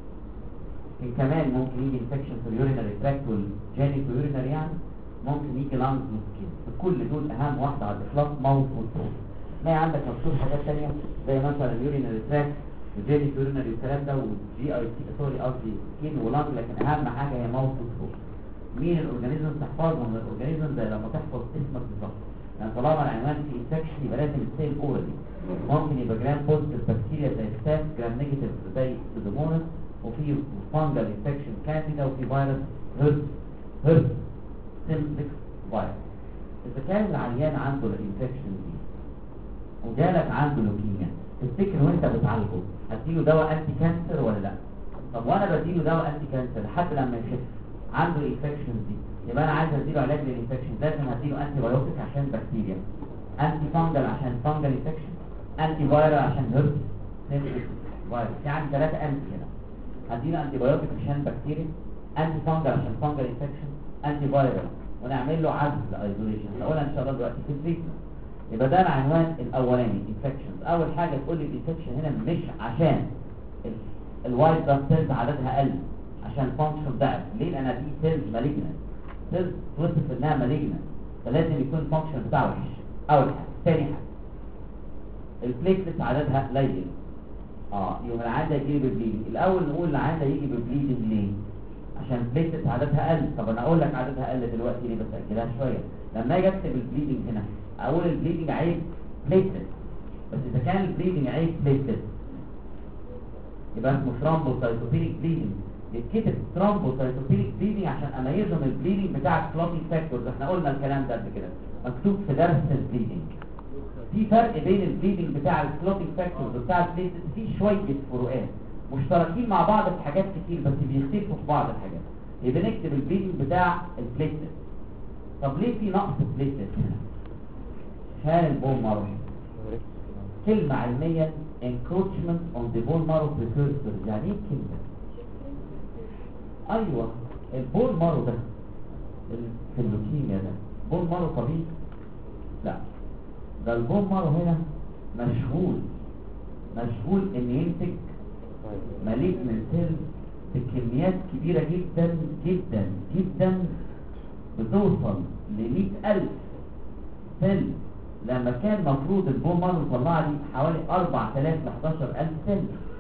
A: كمان ممكن يجي انفكشن في اليورينري تراكت والجينيتو يورينري، يعني ممكن يجي لانج وسكين. كل دول اهم واحده على الاطلاق ماوث والثروت. تلاقي عندك مكتوب حاجات ثانيه زي مثلا اليورينري تراكت والجينيتو يورينري والكلام ده، والجي اي تي سوري قصدي سكين ولانج، لكن اهم حاجه هي ماوث والثروت. مين الاورجانيزم تحفظهم من الاورجانيزم زي لما تحفظ اسمك بالظبط، يعني طالما العنوان في انفكشن يبقى لازم السيل اورالي. ممكن يبقى جرام بوزيتيف بكتيريا زي ستاف، جرام نيجاتيف زي سودوموناس، وفي فانجل انفكشن كانديدا، وفي فيروس هيرب سيمبلكس فيروس. اذا كان العيان عنده الانفكشن دي وجالك عنده لوكيميا، تفتكر وانت بتعالجه هتديله دواء انتي كانسر ولا لا؟ طب وانا بديله دواء انتي كانسر لحد لما يخف عنده الانفكشن دي، يبقى انا عايز اديله علاج للانفكشن، لازم هديله انتي بايوتيك عشان بكتيريا، انتي فانجل عشان فانجل انفكشن، انتي فايرال عشان هيرب سيمبلكس فيروس. يعني 3 انتي هنا. هديله انتي بايوتيك عشان بكتيريا، انتي فانجل عشان فانجل انفكشن، انتي فايرال، ونعمل له عزل ايزوليشن. هقولها ان شاء الله دلوقتي في التريتمنت. يبقى ده العنوان الاولاني انفكشنز. اول حاجه تقول لي الانفكشن هنا مش عشان الوايت بلاد سيلز عددها قل، عشان فانكشن ضعف. ليه؟ لان دي سيلز مالجنت، سيلز توصف انها مالجنت، فلازم يكون الفانكشن بتاعه وحش. اول حاجه. ثاني حاجه البليتلت عددها قليل. يوم العاده يجي ببليدنج. الاول نقول العاده يجي ببليدنج ليه؟ عشان البليتلت عددها قل. طب انا اقول لك عددها قل دلوقتي ليه، بس اجلها شويه. لما اجي اكتب البليدنج هنا اقول البليدنج عيب بليتلت، بس اذا كان البليدنج عيب بليتلت يبقى اسمه ثرومبوسايتوبينيك بليدنج. يتكتب ثرومبوسايتوبينيك بليدنج عشان اميزه من البليدنج بتاع الكلوتينج فاكتورز. احنا قلنا الكلام ده قبل كده، مكتوب في درس البليدنج. في فرق بين البليدنج بتاع الكلوتينج فاكتورز وبتاع البليتلت، في شويه فروقات مشتركين مع بعض في حاجات كتير بس بيختلفوا في بعض الحاجات. يبقى نكتب البليدنج بتاع البليتلت. طب ليه في نقص بليتلت هنا؟ عشان البون مارو. كلمه علميا encroachment on the bone marrow precursors. يعني ايه الكلمه؟ ايوه البون مارو ده في اللوكيميا ده بون مارو طبيعي؟ لا، ده البون مارو هنا مشغول ان ينتج مالجنت سيلز بكميات كبيره جدا جدا جدا، بتوصل ل 100,000 سيل. لما كان مفروض البون مارو يطلع لي حوالي 4000 ل 11000 سيل،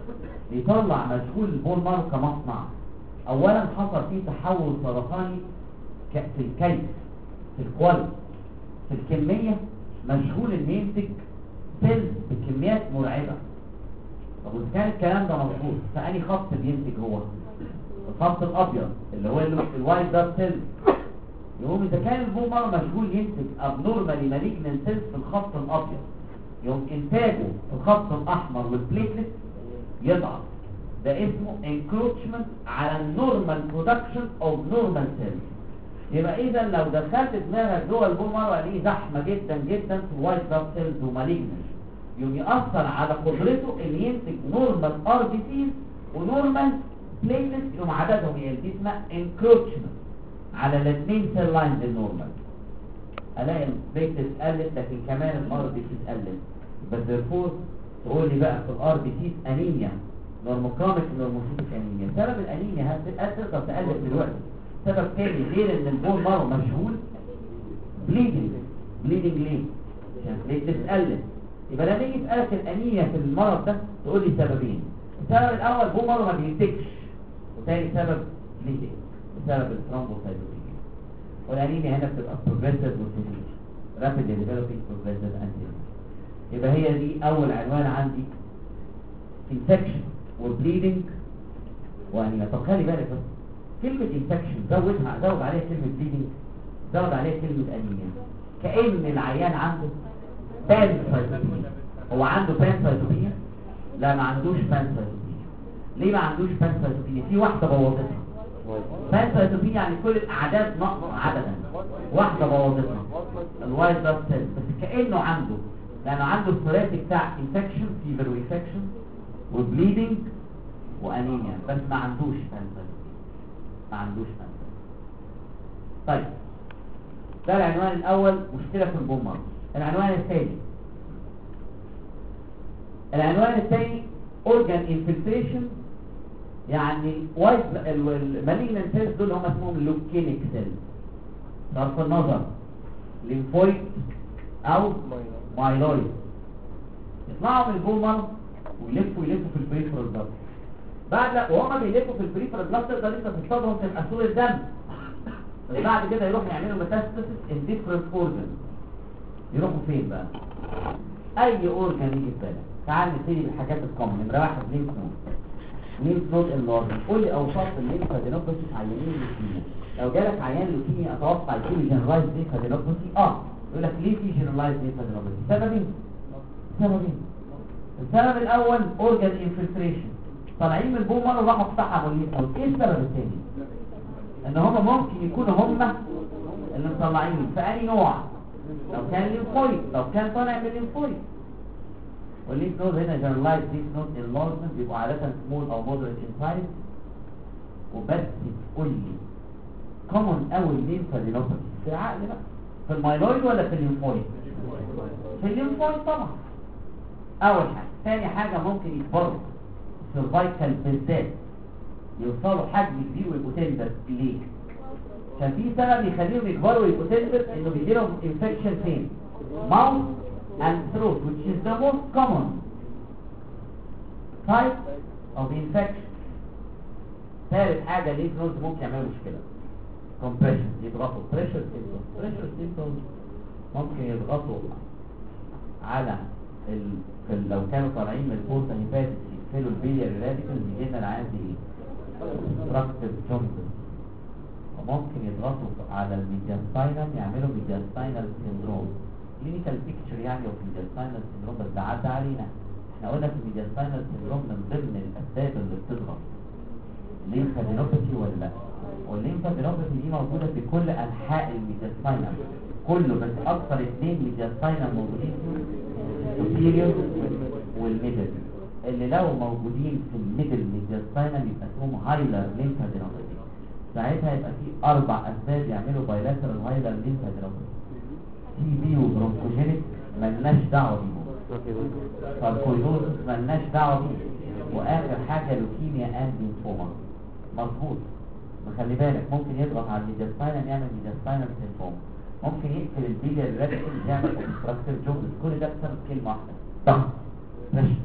A: يطلع مشغول البون مارو كمصنع. اولا حصل فيه تحول سرطاني في الكيف، في الكواليتي، في الكميه، مشغول ان ينتج سيلز بكميات مرعبه. طب واذا كان الكلام ده مظبوط فاني خط بينتج هو الخط الابيض اللي هو الوايت بلاد سيلز. يقوم اذا كان البون مارو مشغول ينتج ابنورمالي مالجنت سيلز في الخط الابيض، يقوم انتاجه في الخط الاحمر والبليتلت يضعف. ده اسمه encroachment على النورمال برودكشن اوف نورمال سيلز. يبقى اذا لو دخلت دماغك جوه البون مارو عليه زحمه جدا جدا في الوايت بلاد سيلز ومالجنت، يقوم يأثر على قدرته ان ينتج نورمال ار بي سيز ونورمال بليتلت، يقوم عددهم يقل. دي اسمها encroachment على الاثنين سيل لاينز النورمال. الاقي البليتلت قلت لكن كمان الار بي سيز قلت. بس therefore تقول لي بقى في الار بي سيز انيميا، نورموكروميك نورموسيتيك انيميا. سبب الانيميا هتقدر تقلب دلوقتي. سبب تاني غير ان البون مارو مشغول، بليدنج ليه؟ عشان بليتلت قلت. يبقى لما يجي يسألك الانيميا في المرض ده تقول لي سببين. السبب الاول بون مارو ما بينتجش، وثاني سبب بليدنج بسبب الثرومبوسايتوبينيا. والانيميا هنا بتبقى بروجريسيف وسيفير، رابيد ديفلوبينج بروجريسيف انيميا. يبقى هي دي اول عنوان عندي، انفكشن وبليدنج وانيميا. طب خلي بالك بس كلمه انفكشن زود عليها كلمه بليدنج، زود عليها كلمه انيميا، كأن العيان عنده بانسايتوبينيا. هو عنده بانسايتوبينيا؟ لا ما عندوش بانسايتوبينيا. ليه ما عندوش بانسايتوبينيا؟ في واحده بوظتها. بانسايتوبينيا يعني كل الاعداد ناقصه عددا، واحده بوظتها الوايت بلاد سيل، بس كانه عنده، لانه عنده الثلاثي بتاع انفكشن، فيفر وانفكشن وبليدنج وانيميا، بس ما عندوش بانسايتوبينيا، ما عندوش بانسايتوبينيا. طيب ده العنوان الاول، مشكله في البومر. العنوان الثاني اورجان انفلتريشن، يعني وايت المالجنان سيلز دول هم اسمهم لوكينيك سيلز، صرف النظر ليمفويد او مايلويد، يطلعوا من البومر ويلفوا في البريفرال بلاد. بعد وهم بيلفوا في البريفرال بلاد تقدر انت تصطادهم تبقى صورة دم، بس بعد كده يروحوا يعملوا ميتاستاسيس ان ديفرنت اورجان. يروحوا فين بقى؟ اي اورجان يجي في بالك. تعال نبتدي بالحاجات الكومن. نمره واحد ليمف نود. ليمف نود انلارجمنت. قول لي اوصاف الليمفادينوباثي في عيانين اللوكيميا. لو جالك عيان لوكيميا اتوقع يكون جنرالايز ليمفادينوباثي. يقول لك ليه في جنرالايز ليمفادينوباثي؟ سببين. السبب الاول اورجان انفلتريشن، طالعين من البومر وراحوا فتحوا الليمف نود. ايه السبب الثاني؟ ان هم ممكن يكونوا هم اللي مطلعين في اي نوع، لو كان ليمفويد، لو كان طالع من ليمفويد. والليمف نود هنا جنرالايز ليمف نود انلارجمنت، بيبقوا عاده سمول او مودريت ان سايز. وبس تقول لي كومن قوي الليمفادينوباثي في العقل بقى، في المايلويد ولا في الليمفويد؟ في الليمفويد طبعا. اول حاجه. ثاني حاجه ممكن يكبروا السيرفايكال بالذات، يوصلوا حجم كبير ويبقوا تندر. ليه؟ عشان في سبب يخليهم يكبروا ويبقوا تندر، انه بيجيلهم انفكشن فين؟ ماوث and throat, which is the most common type of infection. ثالث حاجة ليه نود ممكن يعملوا مشكلة، compression، يضغطوا pressure symptoms ممكن يضغطوا على لو كانوا طالعين من البورتا هيباتيك يقفلوا البيلياري راديكلز، يجي لنا العيان دي ايه؟ obstructive jaundice. وممكن يضغطوا على الميدياستاينم يعملوا ميدياستاينال سيندروم. كلينيكال بيكتشر يعني اوف ميدياستاينال سيندروم، بس ده عدى علينا. احنا قلنا في الميدياستاينال سيندروم من ضمن الاسباب اللي بتضغط الليمفادينوباثي ولا لا؟ والليمفادينوباثي دي موجوده في كل انحاء الميدياستاينم كله، بس اكثر اثنين ميدياستاينم موجودين البوستيريور والميدل، اللي لو موجودين في الميدل ميدياستاينم يبقى اسمهم هايلر ليمفادينوباثي. ساعتها يبقى في 4 اسباب يعملوا بايلاترال هايلر ليمفادينوباثي. تي بي وبرونكوجينيك ملناش دعوه بيهم، فالكويدوزس ملناش دعوه بيه، واخر حاجه لوكيميا اند ليمفوما. مظبوط. خلي بالك ممكن يضغط على الميدياستاينم يعمل ميدياستاينم سيمفوما، ممكن يقفل البيلياري راديكلز يعمل اوبستراكتيف جوندس، كل ده بسبب كلمه واحده، ضغط بريشر.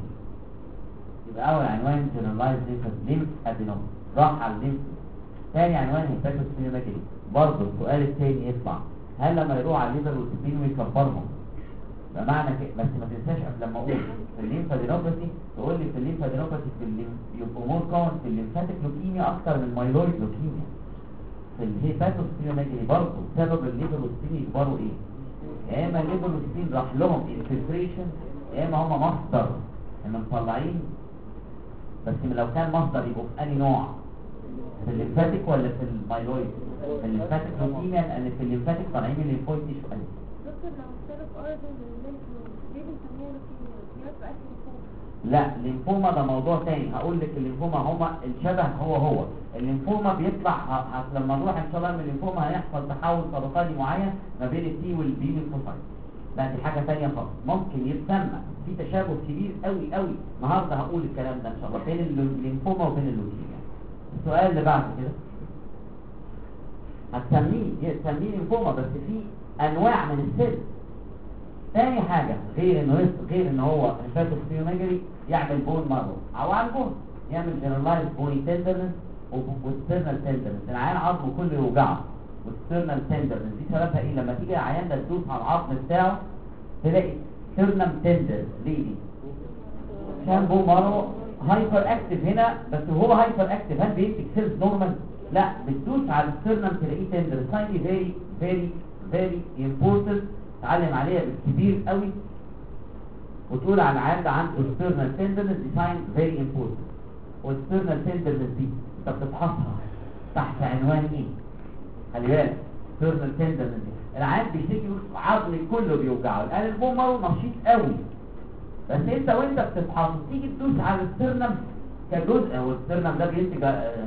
A: يبقى اول عنوان جنرالايز ليمف ادينوم، راح على الليمف. ثاني عنوان هيباتوسبلينوميجالي. برضه السؤال الثاني يطلع، هل لما يروح على الليفر والسبلين ويكبرهم بمعنى كده؟ بس ما تنساش قبل لما اقول في الليمفادينوباثي تقول لي في الليمفادينوباثي يبقوا مور كومن في الليمفاتيك لوكيميا اكتر من المايلويد لوكيميا. في الهيباتوسبلينوميجالي برضه سبب الليفر والسبلين يكبروا ايه؟ يا اما الليفر والسبلين راح لهم انفلتريشن، يا اما هم مصدر ان مطلعين. بس لو كان مصدر يبقوا في انهي نوع؟ في الليمفاتيك ولا في المايلويد؟ في الليمفاتيك لوكيميا، لان في الليمفاتيك طالعين من الليمفويد تيشو.
B: دكتور لو السبب اوريجن للليمف نود ليه بنسميها لوكيميا؟ ليه بقى ليمفوما؟
A: لا الليمفوما ده موضوع تاني. هقول لك الليمفوما هما الشبه هو الليمفوما بيطلع لما نروح ان شاء الله من الليمفوما هيحصل تحول سرطاني معين ما بين التي والبي ليمفوسايت. لا دي حاجه ثانيه خالص. ممكن يتسمى في تشابه كبير قوي النهارده هقول الكلام ده ان شاء الله بين الليمفوما وبين اللوكيميا. السؤال اللي بعد كده هتسميه ليمفوما، بس في انواع من السيل. ثاني حاجه غير ان هو هيباتوسبلينوميجالي يعمل بون مارو او على البون، يعمل جنرالايز بوني تندرنس وسترنال تندرنس. العيان عظمه كله يوجعه والسترنال تندرنس دي سببها ايه؟ لما تيجي العيان ده تدوس على العظم بتاعه تلاقي سترنم تندر. ليه دي؟ عشان بون مارو هايبر اكتف هنا، بس وهو هايبر اكتف هل بيمسك سيلز نورمال؟ لا، بتدوس على السترنم تلاقيه تندر. سايني فيري امبورتنت، اتعلم عليها بالكبير قوي. وتقول على العيان ده عنده external tenderness design very important. والexternal tenderness دي انت بتفحصها تحت عنوان ايه؟ خلي بالك external tenderness دي العيان بيشتكي يقول عظمي كله بيوجعه، الآن البومر نشيط قوي، بس انت وانت بتفحصه تيجي تدوس على السترنم كجزء، هو السترنم ده بينتج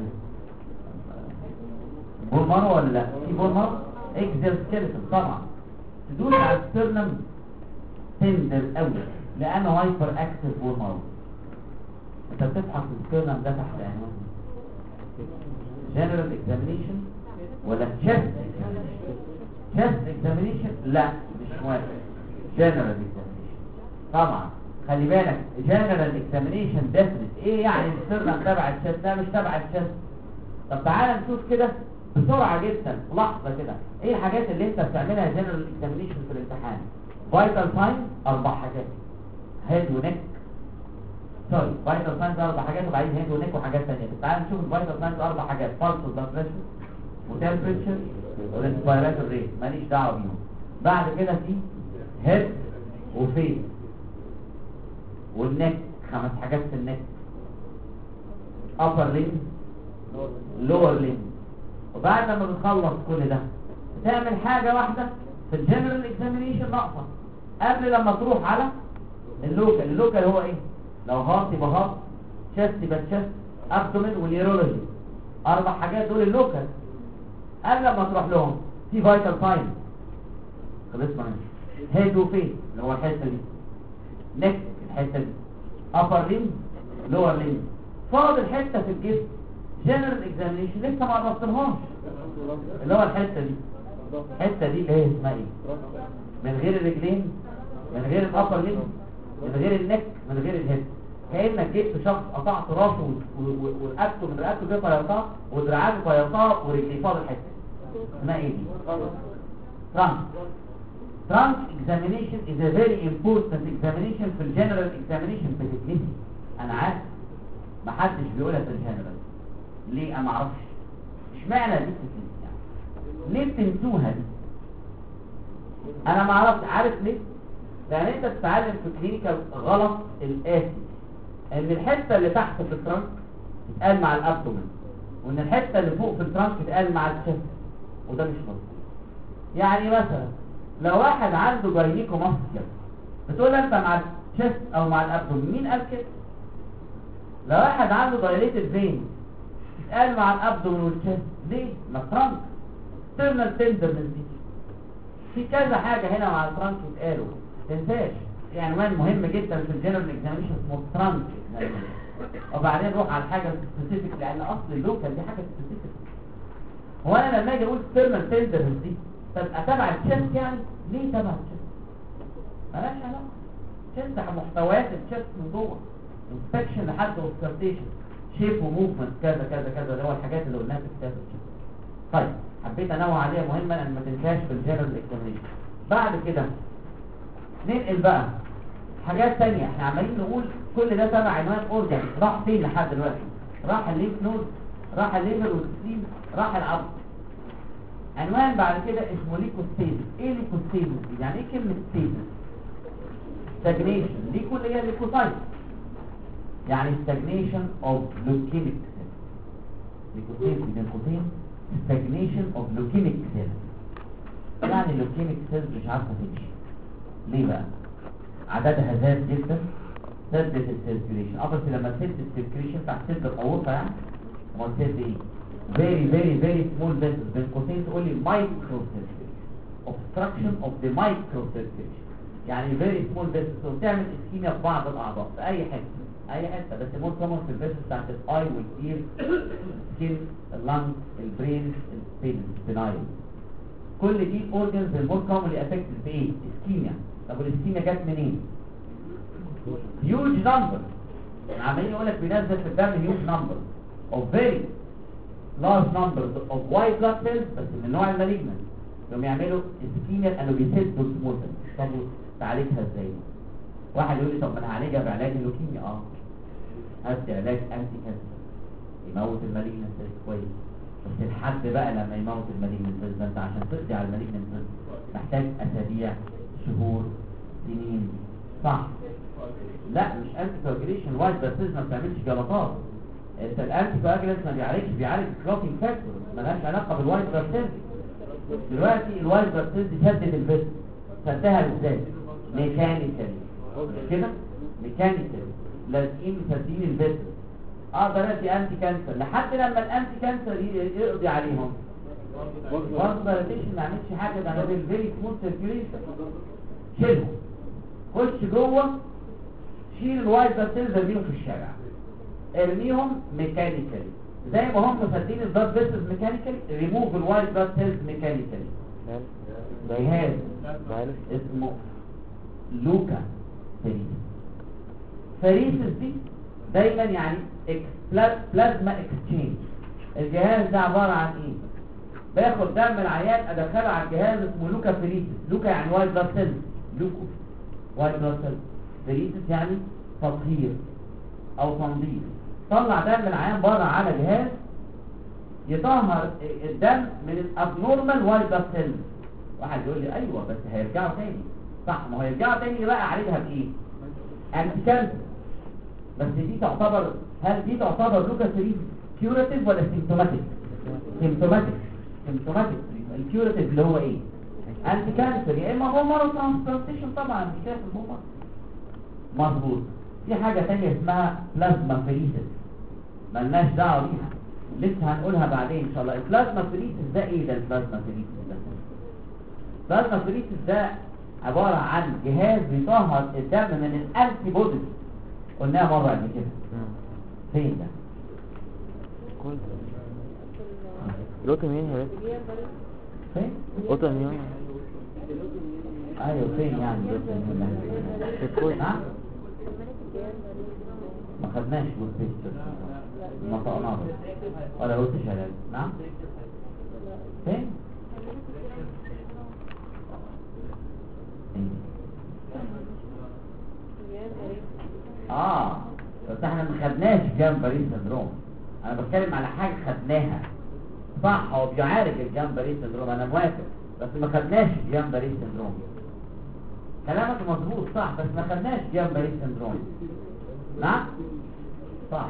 A: بومر ولا لا؟ في بومر اكزوسكيلتون طبعا، تدوس على السترنم تندر قوي لانه هايبر اكتف بومر. انت بتفحص السترنم ده تحت عنوان جنرال اكزامينيشن ولا تشست اكزامينيشن؟ لا مش موافق، جنرال اكزامينيشن طبعا. خلي بالك جنرال اكزامينيشن ديفرنت. ايه يعني السترنم تبع الشست؟ لا مش تبع الشست. طب تعالى نشوف كده بسرعه جدا لحظه كده ايه الحاجات اللي انت بتعملها جنرال اكزامينيشن في الامتحان. فايتال ساين 4 حاجات، هيد ونك، سوري فايتال ساينز 4 حاجات وبعدين هيد ونك وحاجات ثانيه. تعالى نشوف الفايتال ساينز 4 حاجات، بالس وبلاد بريشر وتمبريتشر وريسبيراتوري ريت، ماليش دعوه بيهم. بعد كده في هيد وفيس والنك، 5 حاجات في النك، upper limb lower limb. وبعد ما بتخلص كل ده بتعمل حاجة واحدة في الجنرال اكزامينيشن ناقصة قبل لما تروح على اللوكال. اللوكال هو ايه؟ لو هارت يبقى هارت، تشست يبقى تشست، ابدومين ونيرولوجي، 4 حاجات دول اللوكال. قبل لما تروح لهم في فايتال ساين خلصنا منه، هيد وفيس اللي هو الحتة دي، نك الحتة دي، upper limb lower limb. فاضل حتة في الجسم جنرال اكزامينيشن لسه ما عرفتلهاش، اللي هو الحتة دي. الحتة دي اللي هي اسمها ايه؟ من غير الرجلين، من غير الابر ليمب، من غير النك، من غير الهيد. كأنك جبت شخص قطعت راسه ورقبته من رقبته كده طيرتها ودراعاته طيرتها ورجليه، فاضل حتة اسمها ايه دي؟ trunk examination is a very important examination في الجنرال examination بتتنسي. انا عارف محدش بيقولها في الجنرال، ليه؟ انا معرفش اشمعنى دي بتتنسي يعني، ليه بتنسوها دي؟ انا معرفش. عارف ليه؟ لان انت بتتعلم في كلينيكال غلط الاتي، ان الحته اللي تحت في الترنك تتقال مع الابدومين، وان الحته اللي فوق في الترنك تتقال مع الشست، وده مش مظبوط. يعني مثلا لو واحد عنده جاينيكو ماسكيا بتقول انت مع الشست او مع الابدومين، مين قال كده؟ لو واحد عنده دايليتد فين تتقال مع الابدومين والشست، ليه؟ ما الترنك تيرنال تندرنس دي في كذا حاجه هنا مع الترنك يتقالوا، تنساش. في عنوان مهم جدا في الجنرال اكزامينشن اسمه الترنك. وبعدين نروح على حاجه سبيسيفيك، لان اصل اللوكال دي حاجه سبيسيفيك. هو انا لما اجي اقول تيرنال تندرنس دي تبقى تبع الشست يعني؟ ليه تبع الشست؟ مالهاش علاقه. شست محتويات الشست من جوه، انسبكشن لحد اوبسرفيشن، شيب وموفمنت كذا كذا كذا، اللي هو الحاجات اللي قلناها في كتاب الشست. طيب حبيت انوع عليها، مهمه ان ما تنساش في الجنرال اكزامينشن. بعد كده ننقل بقى حاجات تانية. احنا عمالين نقول كل ده تبع عنوان اورجان، راح فين لحد دلوقتي؟ راح الليمف نود، راح الليفر والسليم، راح العظم. عنوان بعد كده اسمه ليكوستيزس. ايه ليكوستيزس دي؟ يعني ايه كلمه ستيزس؟ ستاجنيشن. ليكو اللي هي ليكوسايت، يعني ستاجنيشن اوف لوكيميك سيل. ليكوستيزس بين قوسين ستاجنيشن اوف لوكيميك سيل، يعني اللوكيميك سيلز مش عارفه تمشي. ليه بقى؟ عددها زاد جدا، سدت السيركيوليشن. بس لما تسد السيركيوليشن بتاع سد الاورطه يعني، ما تسد ايه؟ very very very small vessels بين قوسين تقول لي micro circulation، obstruction of the micro circulation، يعني very small vessels وبتعمل اسكيميا في بعض الاعضاء في اي حته بس مور كومن في الفيسز بتاعت الاي والاير، سكين، اللنج، البرين، السبينايل. كل دي اورجنز المور كومنلي افكتد بايه؟ اسكيميا. طب الاسكيميا جت منين؟ هيوج نمبر. عمالين يقول لك بينزل في الدم هيوج نمبر of very large numbers of white blood cells بس من النوع المالجنت، يوم يعملوا اسكيميا لانه بيسدوا السموثن. طب تعالجها ازاي؟ واحد يقول لي طب ما انا هعالجها بعلاج اللوكيميا. هات علاج انتي كانسر يموت المالجنت سيلز كويس، بس الحد بقى لما يموت المالجنت سيلز انت عشان تقضي على المالجنت سيلز محتاج اسابيع، شهور، سنين، صح؟ لا مش انتي كواجيليشن. وايت بلاد سيلز ما بتعملش جلطات. انت الانتي كواجيليشن ما بيعالج كلوتينج فاكتور، مالهاش علاقه بالوايت بلاد سيلز. دلوقتي الوايت بلاد سيلز شدت الفيسل، سدها ازاي؟ ميكانيكالي كده، ميكانيكالي لازقين مسدين الفيسل. اقدر ادي انتي كانسر لحد لما الانتي كانسر يقضي عليهم. برضه دايلاتيشن ما عملش حاجه، ده عمل فيري سموث سيركيوليشن. شيلهم، خش جوه، شيل الوايت بلاد سيلز ارميهم في الشارع، ارميهم ميكانيكالي زي ما هم مسدين البلاد فيسلز ميكانيكالي، ريموف الوايت بلاد سيلز ميكانيكالي. جهاز اسمه لوكا فريسس دي دايما يعني بلازما اكسشينج. الجهاز ده عبارة عن ايه؟ باخد دم العيان ادخله على الجهاز اسمه لوكا فريسس. لوكا يعني وايت بلاد سيلز، لوكو وايت بلاد سيلز، فريسس يعني تطهير او تنظيف. طلع دم العيان بره على جهاز يطهر الدم من الابنورمال وايت بلاد سيلز. واحد يقول لي ايوه بس هيرجعوا تاني. صح، ما هو هيرجعوا تاني بقى اعالجها بايه؟ انتي كانسر. بس دي تعتبر، هل دي تعتبر لوكا فريسس كيوراتيف ولا سيمتوماتيك؟ سيمتوماتيك. الكيوراتيف اللي هو ايه؟ انتي كانسر، يا اما بومر ترانسبلانتيشن طبعا مش كده البومر. مظبوط. في حاجه ثانيه اسمها بلازما فريسس مالناش دعوه بيها، لسه هنقولها بعدين ان شاء الله. البلازما فريسس ده ايه؟ ده البلازما فريسس ده، البلازما فريسس ده عباره عن جهاز بيطهر الدم من الانتي بوديز. قلناها مره قبل كده. فين ده؟
C: لوكيميا هي
A: فين؟
C: اوتوميون.
A: ايوه فين يعني؟
C: في الكويت.
A: نعم ما خدناش بوستيشن، ما طقناش ولا قلت شلال. نعم فين؟ بس احنا ما خدناش جامبري سندروم. انا بتكلم على حاجه خدناها. صح، هو بيعالج الجامبري سندروم، انا موافق، بس ما خدناش جامبري سندروم. كلامك مظبوط صح، بس ما خدناش جامبري سندروم. نعم صح.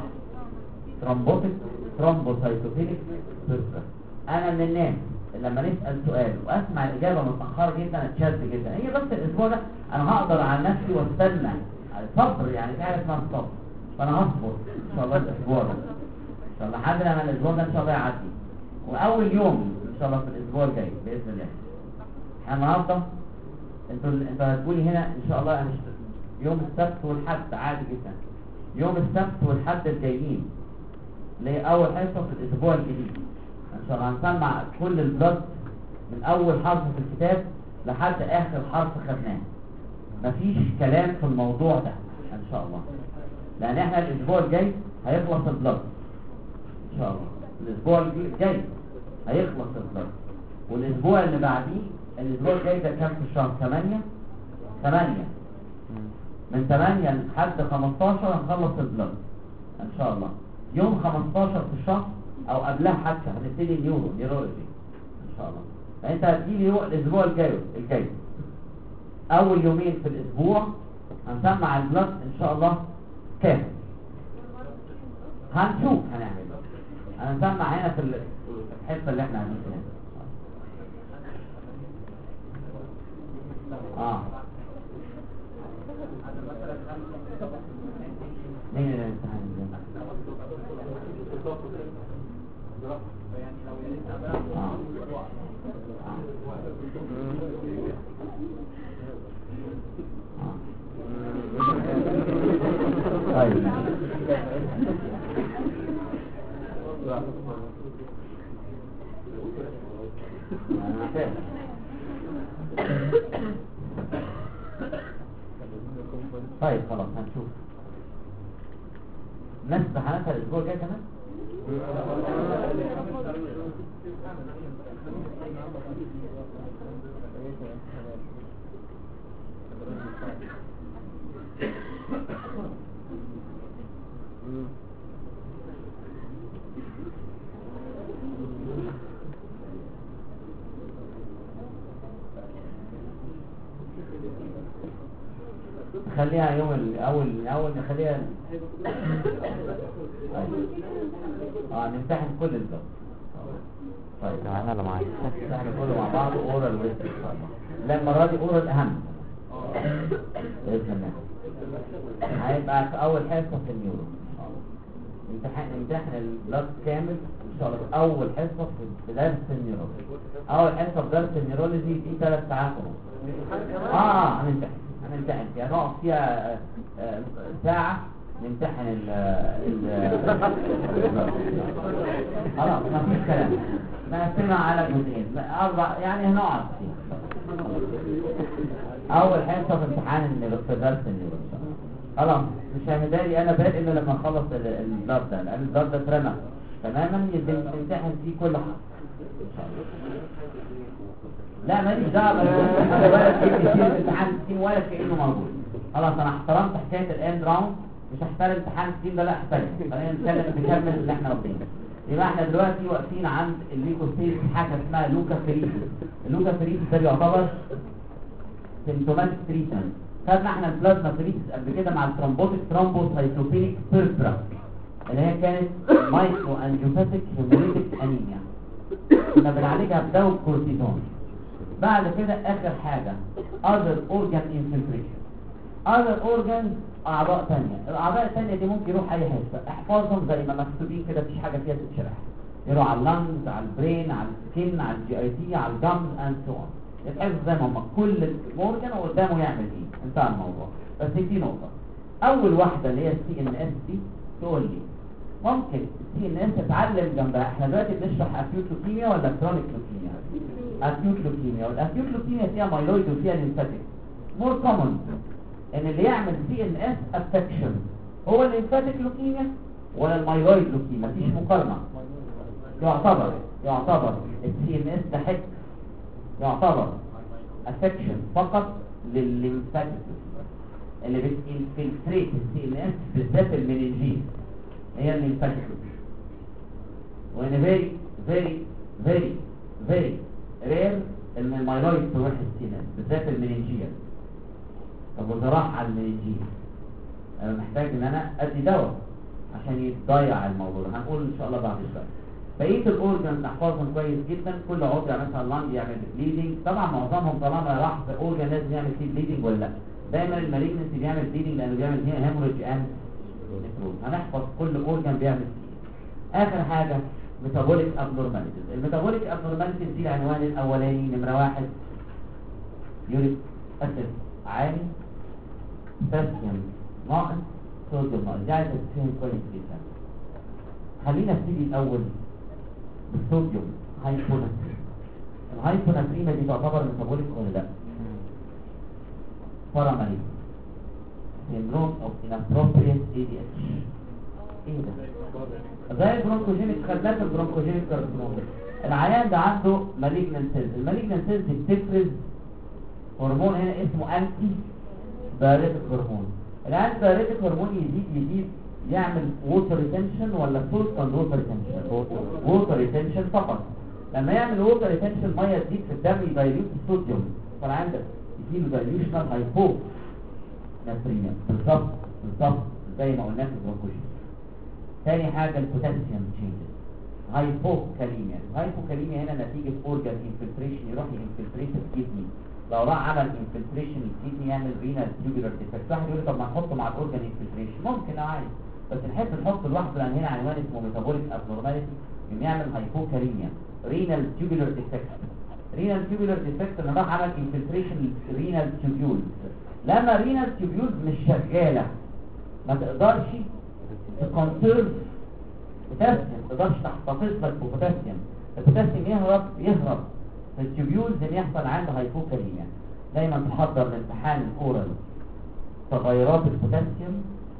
A: ثرومبوسايتوبينيك سيستم. انا من الناس اللي لما نسال سؤال واسمع الاجابه متاخره جدا اتشد جدا. هي بس الاسبوع ده انا هقدر على نفسي واستنى، صبر يعني، في حاجه اسمها الصبر، فانا هصبر ان شاء الله الاسبوع ده ان شاء الله لحد لما الاسبوع ده ان شاء الله يعدي، واول يوم ان شاء الله في الاسبوع الجاي باذن الله. النهارده انتوا هتقولي هنا ان شاء الله يوم السبت والحد عادي جدا. يوم السبت والحد الجايين لأول حصة في الأسبوع الجديد إن شاء الله هنسمع كل البلد من أول حرف في الكتاب لحد آخر حرف خدناه. مفيش كلام في الموضوع ده إن شاء الله، لأن إحنا الأسبوع الجاي هيخلص البلد إن شاء الله. الأسبوع الجاي هيخلص البلد، والأسبوع اللي بعديه الأسبوع الجاي ده كام في الشهر؟ 8 من 8 لحد 15 هنخلص البلد ان شاء الله. يوم 15 في الشهر او قبلها حتى هنبتدي نيورولوجي ان شاء الله. فانت هتجيلي الاسبوع الجاي اول يومين في الاسبوع هنسمع البلد ان شاء الله كامل. هنشوف هنعمل هنسمع هنا في الحصه اللي احنا هنعملها. مين اللي امتحان طيب انا فاهم. طيب خلاص هنشوف الناس امتحاناتها الاسبوع الجاي كمان. خلي نخليها يوم اول نخليها نمتحن كل الضغط. طيب
C: انا اللي معايا
A: احنا كله مع بعض اورال ويست ان شاء الله. لا المره دي اورال اهم باذن الله. هيبقى في اول حصه في النيورو نمتحن البلاد كامل ان شاء الله في اول حصه في درس النيورولوجي. اول حصه في درس النيورولوجي دي 3 ساعات ونص. هنمتحن فيها نقعد فيها ساعه نمتحن خلاص ما فيش كلام نقسمها على جزئين اربع يعني هنقعد فيها. اول حصه في امتحان في درس النيورولوجي خلاص مش هنداري انا بادئ الا لما اخلص البلاد ده لان البلاد ده اترمى تماما نمتحن فيه كل حاجه ان شاء الله. لا ماليش دعوه ولا امتحان التيم ولا كانه موجود. خلاص انا احترمت حكايه الاند راوند مش هحترم امتحان التيم ده لا احترم. خلينا نكمل اللي احنا واخدينه. يبقى احنا دلوقتي واقفين عند الليكوسيل حاجه اسمها لوكا فريتس. اللوكا فريتس ده يعتبر سيمتوماتيك تريتمنت. خدنا احنا البلازما فريتس قبل كده مع الترومبوتيك ثرومبوسايتوبينيك بيربرا اللي هي كانت مايكرو انجيوباثيك هيموليتيك انيميا كنا بنعالجها بدواء الكورتيزون. بعد كده اخر حاجه other organ infiltration. other organs اعضاء ثانيه. الاعضاء الثانيه دي ممكن يروح اي حته احفظهم زي ما مكتوبين كده مفيش حاجه فيها تتشرح. يروح على اللنجز على البرين على السكين على الجي اي تي على الجمز اند سو اون. يتحفظ زي ما هم كل اورجان وقدامه يعمل ايه. انتهى الموضوع. بس في نقطه اول واحده اللي هي السي ان اس دي تقول لي ممكن السي ان اس تتعلم جنبها. احنا دلوقتي بنشرح اكيوت لوكيميا ولا كرونيك لوكيميا؟ اكيوت لوكيميا. والاكيوت لوكيميا فيها مايلويد وفيها ليمفاتيك. مور كومن ان اللي يعمل سي ان اس افكشن هو الليمفاتيك لوكيميا ولا المايلويد لوكيميا. مفيش مقارنه. يعتبر السي ان اس ده حك يعتبر افكشن فقط للليمفاتيك اللي بتنفلتريت السي ان اس بالذات المننجيز هي الليمفاتيك. وان فيري رير ان المايلويد تروح السي ان اس بالذات المننجيز. طب وزراعة على المننجيز انا محتاج ان انا ادي دواء عشان يتضيع الموضوع. هنقول ان شاء الله بعد شويه. بقيه الاورجنز نحفظهم كويس جدا. كل عضو يعني مثلا اللنج يعمل بليدنج. طبعا معظمهم طالما راح في اورجن لازم يعمل فيه بليدنج ولا لا. دايما المالجنسي بيعمل بليدنج لانه بيعمل فيها هيموريج اند نكروز. هنحفظ كل اورجن بيعمل فيه. اخر حاجه ميتابوليك ابنورماليتيز. الميتابوليك ابنورماليتيز دي العنوان الاولاني نمره 1 يوريك اسيد عالي بوتاسيوم ناقص صوديوم ناقص. دي عايزه تفهم كويس جدا. خلينا نبتدي الاول بالصوديوم هايبوناتريميا. الهايبوناتريميا دي تعتبر ميتابوليك ولا لا؟ باراماليك syndrome of inappropriate ADH. ايه ده؟ زي البرونكوجينيك خدناه في البرونكوجينيك كارسينوما. العيان ده عنده مالجنان سيلز. المالجنان سيلز دي بتفرز هرمون هنا اسمه انتي باريتك هرمون. الانتي باريتك هرمون يزيد يعمل ووتر ريتنشن ولا سولت اند ووتر ريتنشن؟ ووتر ريتنشن فقط. لما يعمل ووتر ريتنشن ميه تزيد في الدم يدايلوت الصوديوم فالعندك يجيله دايلوشنال هايبو ناتريميا. بالظبط زي ما قلنا في البرونكوجين. ثاني حاجه البوتاسيوم تشينجز هايبوكاليميا. الهايبوكاليميا هنا نتيجه اورجان انفلتريشن يروح ينفلتريت الكدني. لو راح عمل انفلتريشن الكدني يعمل رينال تيوبولار ديفكت. واحد يقول لي طب ما نحطه مع الاورجان انفلتريشن. ممكن عادي بس نحب نحطه لوحده لان هنا عنوان اسمه ميتابوليك ابنورماليتي يعمل هايبوكاليميا رينال تيوبولار ديفكت. رينال تيوبولار ديفكت ان راح عمل انفلتريشن رينال تيوبولز. لما رينال تيوبولز مش شغاله ما تقدرش تكونسيرف بوتاسيوم. ما تقدرش تحتفظ لك ببوتاسيوم. البوتاسيوم يهرب في التيوبولز ان يحصل عنده هايبوكاليميا. دايما تحضر الامتحان الاورال تغيرات البوتاسيوم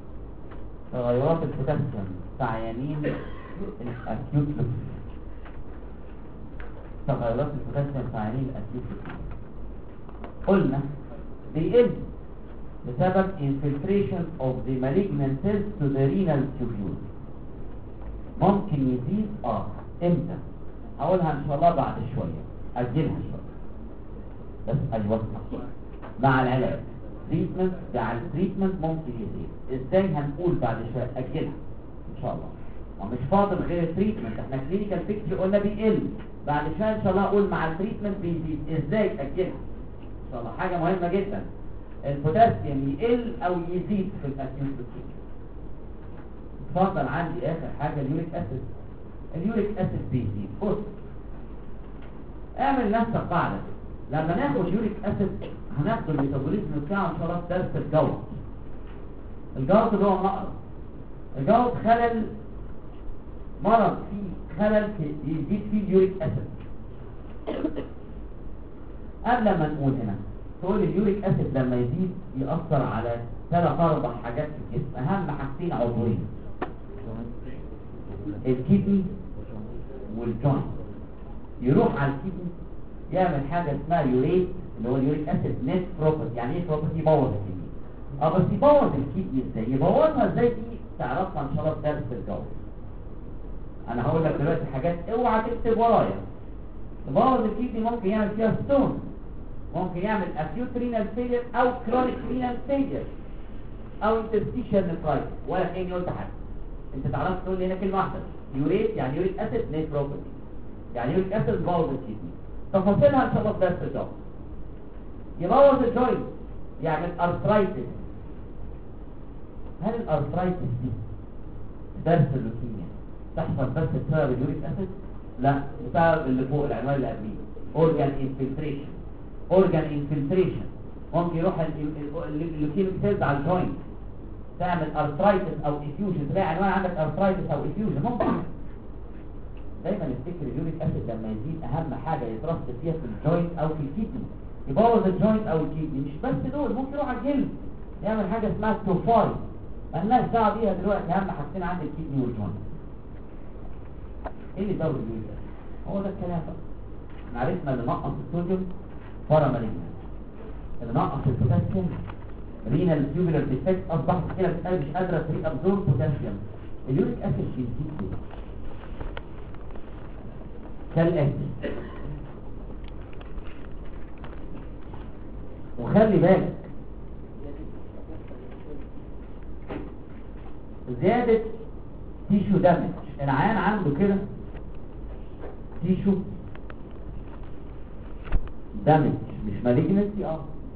A: في عيانين الاكيوت لوكيميا. تغيرات البوتاسيوم في عيانين الاكيوت لوكيميا قلنا بيقل بسبب infiltration of the malignant cells to the renal tubules. ممكن يزيد امتى؟ هقولها ان شاء الله بعد شويه. اجلها شويه بس ايوه مع العلاج. تريتمنت على التريتمنت ممكن يزيد. ازاي؟ هنقول بعد شويه، اجلها ان شاء الله. ومش فاضل غير التريتمنت، احنا كلينيكال بيكتشر قلنا بيقل، بعد شويه ان شاء الله اقول مع التريتمنت بيزيد. ازاي؟ اجلها ان شاء الله، حاجه مهمه جدا. البوتاسيوم يقل او يزيد في الاكيوت لوكيميا. اتفضل عندي اخر حاجه اليوريك اسيد. اليوريك اسيد بيزيد. بص اعمل نفسك قاعده، لما ناخد يوريك اسيد هناخد الميتابوليزم بتاعه ان شاء الله في درس الجوط. الجوط اللي هو مقرض، الجوط خلل، مرض فيه خلل يزيد فيه اليوريك اسيد. قبل ما نقول هنا تقول اليوريك اسيد لما يزيد يأثر على 3-4 حاجات في الجسم، اهم حاجتين عضويين، الكدني والجوينت. يروح على الكدني يعمل حاجه اسمها يوريت، اللي هو اليوريك اسيد نت بروبرتي. يعني ايه بروبرتي؟ يبوظ الكدني. بس يبوظ الكدني ازاي؟ يبوظها ازاي دي تعرفها ان شاء الله في درس الجوله. انا هقول لك دلوقتي حاجات اوعى تكتب ورايا. يبوظ الكدني ممكن يعمل فيها ستون، ممكن يعمل اكيوت رينال فيلير او كرونيك رينال فيلير او انترستيشن نفرايتس. ولا كاني قلت حاجه، انت تعرف تقول لي هنا كلمه واحده، يوريت يعني يوريك اسيد نت بروبرتي، يعني يوريك اسيد يبوظ الكدني. تفاصيلها ان شاء الله في درس الجوله. يبوظ الجوينت، يعمل ارثرايتس. هل الارثرايتس دي درس اللوكيميا تحصل بس بسبب اليوريك اسيد؟ لا، بسبب اللي فوق العنوان اللي قبليه، اورجان انفلتريشن. اورجان انفلتريشن ممكن يروح اللوكيميك سيلز على الجوينت تعمل ارثرايتس او افيوجن. تلاقي عنوان عندك ارثرايتس او افيوجن. ممكن دايما نفتكر اليوريك اسيد لما يزيد اهم حاجه يترصد فيها في الجوينت او في الكدني، يبوظ الجوينت او الكدني. مش بس دول، ممكن يروح على الجلد يعمل حاجه اسمها توفاي، مالناش دعوه بيها دلوقتي. اهم حاجتين عند الكدني والجوينت. ايه اللي دور اليوريك اسيد؟ هو ده الكلام بقى. احنا عرفنا اللي نقص الصوديوم بارامالينا، اللي نقص البوتاسيوم رينال تيوبولار ديفكت، اصبحت كده بتقال مش قادره تري ابزورب بوتاسيوم. اليوريك اسيد بيزيد ليه؟ كالاتي، وخلي بالك زيادة تيشو دامج. العيان عنده كده تيشو دامج، مش مالجنسي.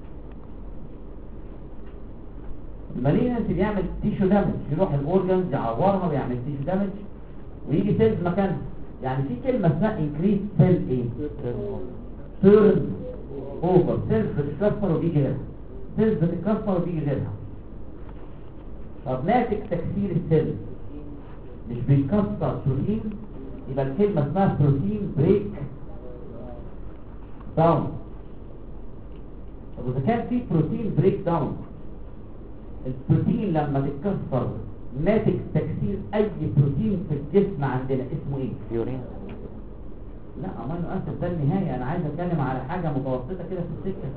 A: المالجنسي بيعمل تيشو دامج، يروح الاورجنز يعورها ويعمل تيشو دامج ويجي سيلز مكانها. يعني في كلمة اسمها انكريس سيل ايه؟ تيرن اوفر. سيلز بتتكسر وبيجي غيرها، سيلز بتتكسر وبيجي غيرها. طب ناتج تكسير السيل مش بيتكسر بروتين، يبقى الكلمة اسمها بروتين بريك داون. طب اذا كان في بروتين بريك داون، البروتين لما تتكسر ناتج تكسير اي بروتين في الجسم عندنا اسمه ايه؟
C: يورين.
A: لا، امينو اسيد ده النهايه. انا عايز اتكلم على حاجه متوسطه كده في السكه.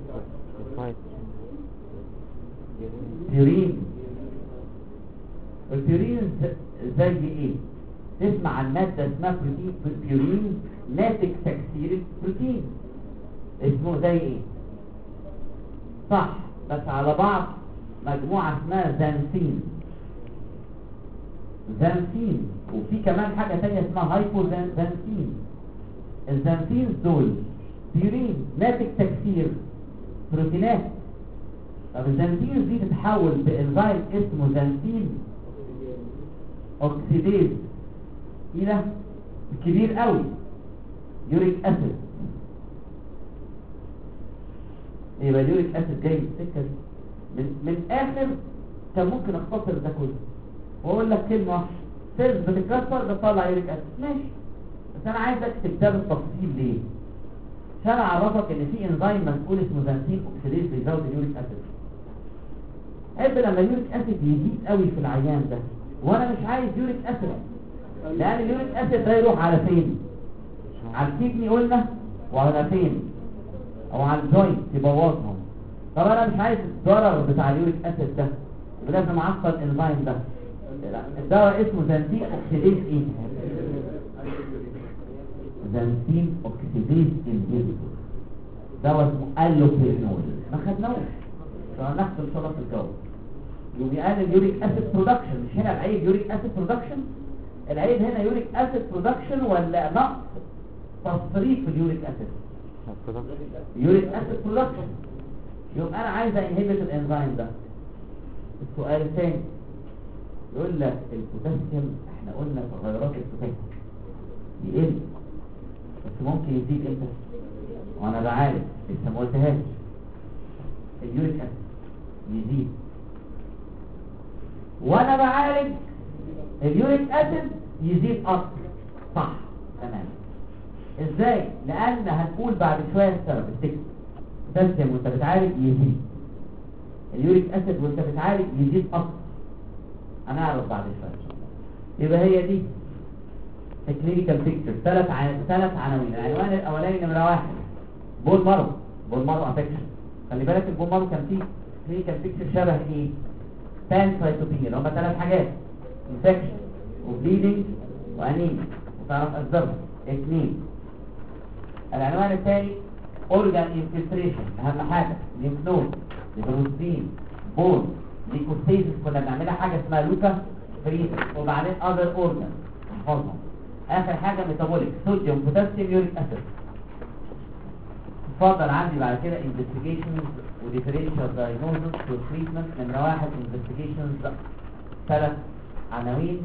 A: بيورين. البيورين زي ايه؟ تسمع عن ماده اسمها بيورين ناتج تكسير البروتين، اسمه زي ايه؟ صح، بس على بعض مجموعه اسمها زانسين. زانسين، وفي كمان حاجة تانية اسمها هايبوزانسين. الزانسين دول بيورين ناتج تكسير بروتينات. طب الزانسين دي تتحول بانزيم اسمه زانسين اوكسيديز الى كبير قوي يوريك اسيد. يبقى اليوريك اسيد جاي من السكه دي. من اخر كان ممكن اختصر ده كله واقول لك كلمه واحده، سيلز بتتكسر بتطلع يوريك اسيد، ماشي. بس انا عايز اكتب ده بالتفصيل ليه؟ عشان اعرفك ان في انزيم مسؤول اسمه زانسين اوكسيديز بيزود اليوريك اسيد. عيب لما اليوريك اسيد يزيد قوي في العيان ده وانا مش عايز يوريك اسيد، لان اليوريك اسيد ده يروح على فين؟ على الكدني قلنا، وعلى فين؟ او على الجوينت يبوظهم. طب انا مش عايز الضرر بتاع اليوريك اسيد ده، لازم اعطل الانزيم ده. الدواء اسمه زانسين اوكسيديز ايه؟ زانسين اوكسيديز انهبيتور. دواء اسمه الوبيرينول، ما خدناهوش. فهناخد ان شاء الله في الجو. يقوم يقلل يوريك اسيد برودكشن. مش هنا العيب يوريك اسيد برودكشن، العيب هنا يوريك اسيد برودكشن ولا نقص تصريف اليوريك اسيد؟ يوريك اسيد برودكشن. يقوم انا عايز انهبت الانزيم ده. السؤال الثاني يقول لك البوتاسيوم، احنا قلنا تغيرات البوتاسيوم يقل بس ممكن يزيد امتى؟ وانا بعالج لسه ما قلتهاش. اليوريك اسيد يزيد وانا بعالج اليوريك اسيد يزيد اكتر. صح تمام. ازاي؟ لان هنقول بعد شويه السبب. التكت البوتاسيوم وانت بتعالج يزيد، اليوريك اسيد وانت بتعالج يزيد اكتر. هنعرف بعد شويه. يبقى هي دي الكلينيكال بيكتشر. ثلاث عناوين. العنوان الاولاني نمره 1 بول مارو افكشن. خلي بالك البول مارو كان فيه كلينيكال بيكتشر شبه ايه؟ بانسايتوبينيا اللي هم 3 حاجات: انفكشن وبليدنج وانيميا، وتعرف اسبابها. 2 العنوان الثاني اورجان انفلتريشن. اهم حاجه ليمف نود، ليبروستين، بون، ليكوستيزيس. كنا بنعملها حاجه اسمها لوكا فريز، وبعدين اذر اورجان نحفظهم. اخر حاجه ميتابوليك، صوديوم بوتاسيوم يوريك اسيد. اتفضل. عندي بعد كده انفستيجيشنز وديفرنشال دايجنوستس وتريتمنت. نمره 1 انفستيجيشنز. 3 عناوين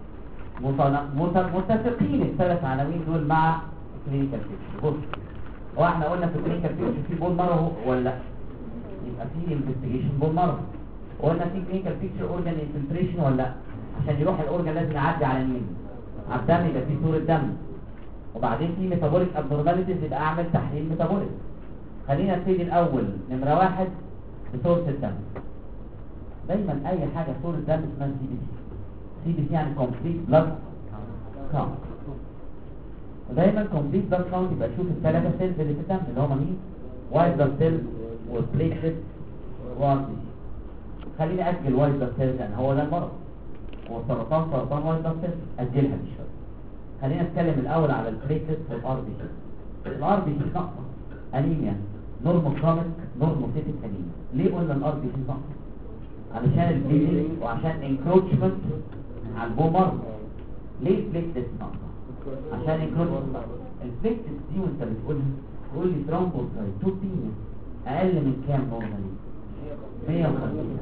A: متفقين الثلاث عناوين دول مع كلينيكال بيكتشر. بص، هو احنا قلنا في كلينيكال بيكتشر في بول مارو ولا لا؟ يبقى في انفستيجيشن بول مارو. قلنا في كلينيكال بيكتشر اورجان انفلتريشن ولا لا؟ عشان يروح الاورجان لازم يعدي على مين؟ على الدم، يبقى في صوره دم. وبعدين في ميتابوليك ابنورماليتيز، يبقى اعمل تحليل ميتابوليك. خلينا نبتدي الاول نمره 1 بصوره الدم. دايما اي حاجه صوره دم اسمها سي بي سي يعني كومبليت بلاد كاونت. ودايما كومبليت بلاد كاونت يبقى تشوف الثلاثه سيلز اللي في الدم اللي هم مين؟ وايت بلاد سيلز والبليتلت وار بي. خليني اجل وايت بلاد سيلز لان هو ده المرض، هو سرطان وايت بلاد سيلز، اجلها دي شويه. خلينا نتكلم الاول على البليتلت والار بي سي. الار بي سي ناقصه، انيميا، نورموكروميك نورموسيتيك انيميا. ليه قلنا الار بي سي ناقصه؟ علشان البليدنج وعشان انكروتشمنت على البومر. ليه البليتلت ناقصه؟ عشان انكروتشمنت. البليتلت دي وانت بتقولها تقول لي ترومبوسايتوبينيا اقل من كام نورمالي؟ 150.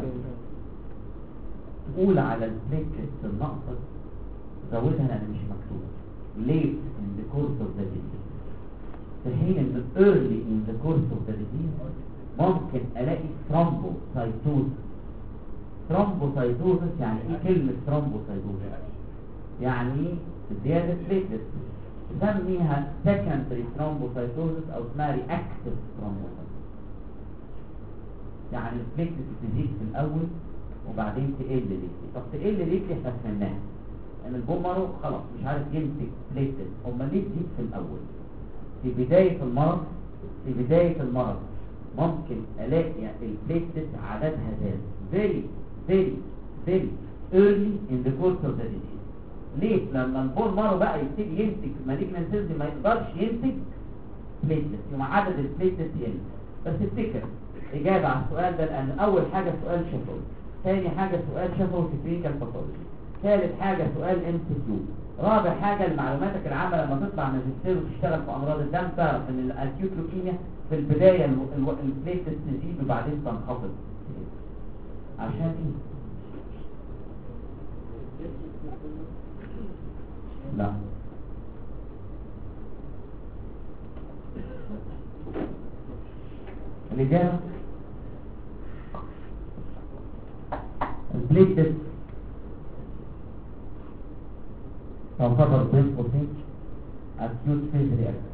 A: تقول على البليتلت الناقصه زودها لان مش مكتوبه late in the course of the disease. في حين ان early in the course of the disease ممكن الاقي ثرومبوسايتوز. ثرومبوسايتوزس يعني ايه كلمه ثرومبوسايتوزس؟ يعني زياده بليتلت. نسميها secondary thrombocytosis او اسمها reactive thrombocytosis. يعني البليتلت تزيد في الاول وبعدين تقل ليه. طب تقل ليه؟ احنا فهمناها ان البومرو خلاص مش عارف يمسك بليتلت. امال ليه تزيد في الاول؟ في بدايه المرض ممكن الاقي البليتلت عددها زاد very early in the course of the disease. ليه؟ لما البومرو بقى يبتدي يمسك مالجنان سيلز ما يقدرش يمسك بليتلت، يوم عدد البليتلت يقل. بس افتكر اجابه على السؤال ده، لان اول حاجه سؤال شفوي، ثاني حاجه سؤال شفوي في كلينيكال باثولوجي، ثالث حاجة سؤال MCQ، رابع حاجة لمعلوماتك العامة لما تطلع ماجستير وتشتغل في أمراض الدم تعرف إن الأكيوت لوكيميا في البداية البليتلت تزيد وبعدين تنخفض. عشان إيه؟ لا الإجابة البليتلت تعتبر بين قوسين acute phase reaction.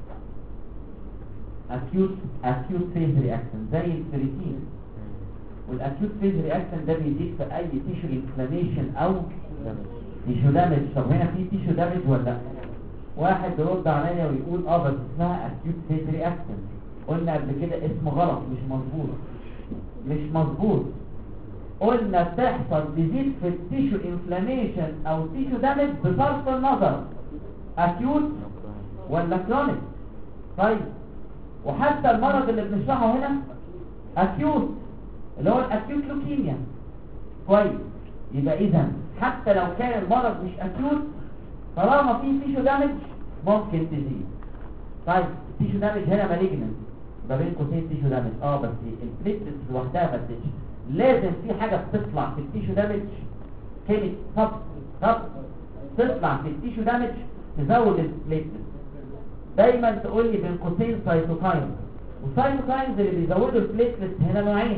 A: acute phase reaction زي الفريتين. والاكيوت phase reaction ده بيزيد في اي تيشو انفلاميشن او تيشو دامج. طب هنا في تيشو دامج ولا لا؟ واحد يرد عليا ويقول بس اسمها acute phase reaction. قلنا قبل كده اسمه غلط، مش مظبوط. قلنا بتحصل تزيد في التيشو انفلاميشن او تيشو دامج بصرف النظر اكيوت ولا كرونيك. طيب وحتى المرض اللي بنشرحه هنا اكيوت، اللي هو الاكيوت لوكيميا. كويس، يبقى اذا حتى لو كان المرض مش اكيوت طالما في تيشو دامج ممكن تزيد. طيب التيشو دامج هنا مالجننت، ما بين قوسين تيشو دامج بس البليتلتس لوحدها ما تزيدش، لازم في حاجه بتطلع في التيشو دامج كيميك طب تطلع في التيشو دامج تزود البليتلتس. دايما تقول لي بين قوسين سايتوكاين، والسايتوكاينز اللي بيزودوا البليتلتس هنا نوعين.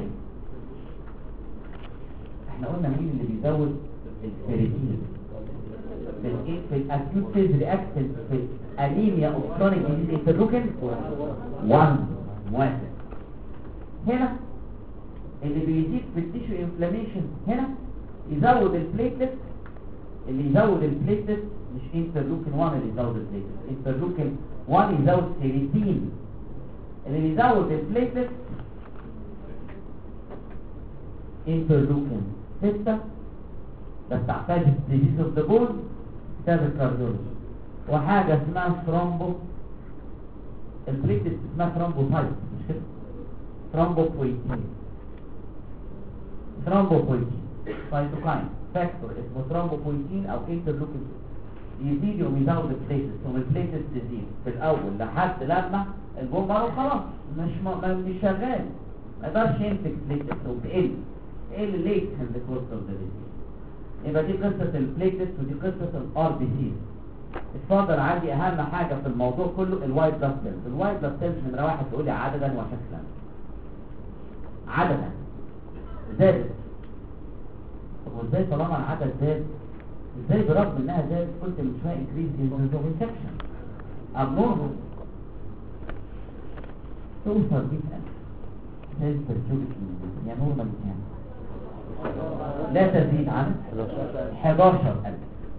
A: احنا قلنا مين اللي بيزود الفيريتين في الاكيوت فيز رياكشن في انيميا اوف كرونيك ديزيز انترلوكين 1 موافق. هنا اللي بيزيد في التيشو انفلاميشن هنا يزود البليتلت، اللي يزود البليتلت مش انترلوكين 1 اللي يزود البليتلت، انترلوكين 1 يزود فيريتين. اللي بيزود البليتلت انترلوكين 6 بس تحتاج ديزيز اوف ذا بون كتاب الكارديولوجي، وحاجه اسمها ثرومبو، البليتلت اسمها ثرومبوسايت مش كده، ثرومبوبويتين سايتوكاين فاكتور اسمه ثرومبوبويتين او انترلوكين يزيد يقوم يزود البليتلت، ثم البليتلت تزيد في الاول لحد لما البون مره خلاص مش شغال، ما يقدرش يمسك بليتلت وبتقل ليت ان ذا كورس اوف ذا ديزيز. يبقى دي قصه البليتلت ودي قصه الار بي سي. اتفضل. عندي اهم حاجه في الموضوع كله الوايت بلاد سيلز. الوايت بلاد سيلز نمره واحد تقول لي عددا وشكلا. عددا زادت. طب وازاي طالما العدد زاد ازاي برغم انها زادت قلت من شويه انكريز انفكشن ابنورمال توصل 100000 سيلز بير كيوبيك متر، يعني نورمال كام؟ لا تزيد عن 11000.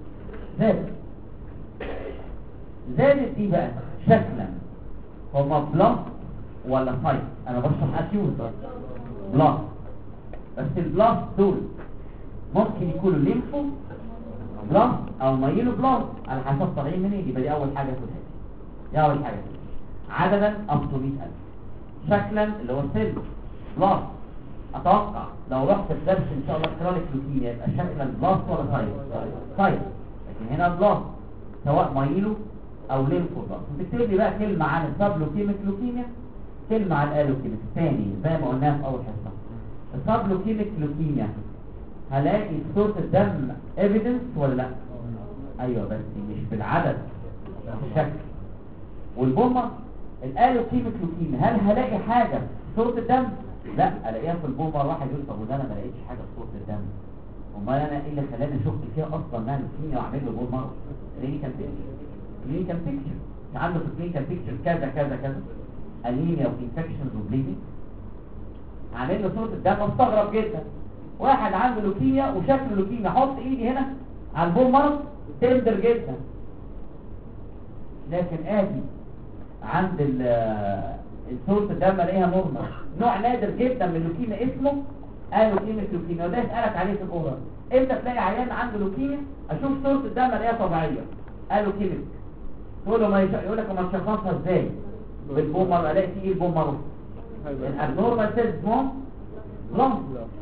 A: زادت دي بقى شكلا هما بلس ولا سايت؟ انا بشرح اكيوت بلس، بس البلس دول ممكن يكونوا ليمفو بلس او مايلو بلس على حسب طالعين منين. يبقى دي اول حاجه في الحته، دي اول حاجه. عددا اب تو 100000. شكلا اللي هو سيل بلس. اتوقع لو رحت الدرس ان شاء الله كرونيك لوكيميا يبقى شكلا بلس ولا سايت، لكن هنا بلس سواء مايلو او ليمفو بلس. بتكتب لي بقى كلمه عن السبلوكيميك لوكيميا، كلمه عن الالوكيميك ثاني زي ما قلناها في اول حصه. السبلوكيميك لوكيميا هلاقي صورة الدم ايفيدنس ولا لا؟ ايوه بس مش بالعدد بالشكل. والبومة الالوكيميك لوكيميا هل هلاقي حاجة في صورة الدم؟ لا، الاقيها في البومة. واحد يقول طب وده انا ما لقيتش حاجة في صورة الدم، امال انا ايه اللي خلاني اشك فيها اصلا انها لوكيميا واعمل له بومة؟ كلينيكال بيكتشر عنده في كلينيكال بيكتشر كذا كذا كذا انيميا وانفكشنز وبليدنج، عامل له صورة الدم. استغرب جدا واحد عنده لوكيميا وشكل لوكيميا، حط ايدي هنا على البون مارو تندر جدا، لكن ادي عند الصورة الدم الاقيها نورمال. نوع نادر جدا من اللوكيميا اسمه الوكيميك لوكيميا، وده اسالك عليه في الاورال. امتى تلاقي عيان عنده لوكيميا اشوف صورة الدم الاقيها طبيعيه الوكيميك؟ تقول له يقول لك ما تشخصها ازاي؟ بالبون مارو. الاقي فيه ايه البون مارو؟ الابنورمال سيلز اسمهم بلانك،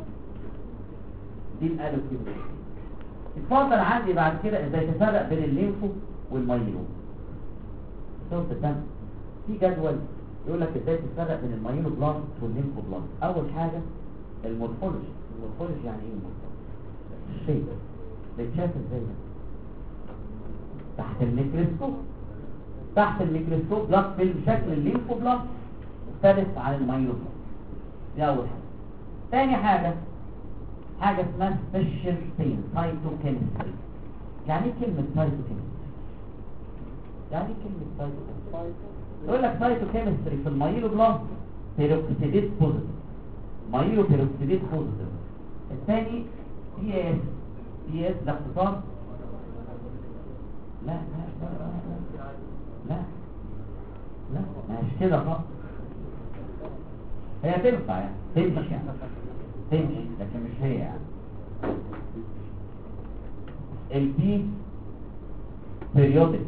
A: دي الالوكيميا. اتفضل. عندي بعد كده ازاي تفرق بين الليمفو والمايلو. صورة الدم في جدول يقول لك ازاي تفرق بين المايلو بلاست والليمفو بلاست. اول حاجه المورفولوجي. المورفولوجي يعني ايه المورفولوجي؟ الشيء بيتشاف ازاي ده؟ تحت الميكروسكوب. تحت الميكروسكوب بلاست فيلم شكل الليمفو بلاست مختلف عن المايلو بلاست. دي اول حاجه. ثاني حاجه اسمها سبيشال ستين سايتوكيمستري. يعني ايه كلمه سايتوكيمستري؟ يعني ايه كلمه سايتوكيمستري؟ يقول لك سايتوكيمستري في المايلو بلاست بيروكسيديت بوزيتيف، مايلو بيروكسيديت بوزيتيف. الثاني بي اس. بي اس ده اختصار لا مش كده خالص. هي تنفع يعني تمشي لكن مش هي يعني. البي بيريودك،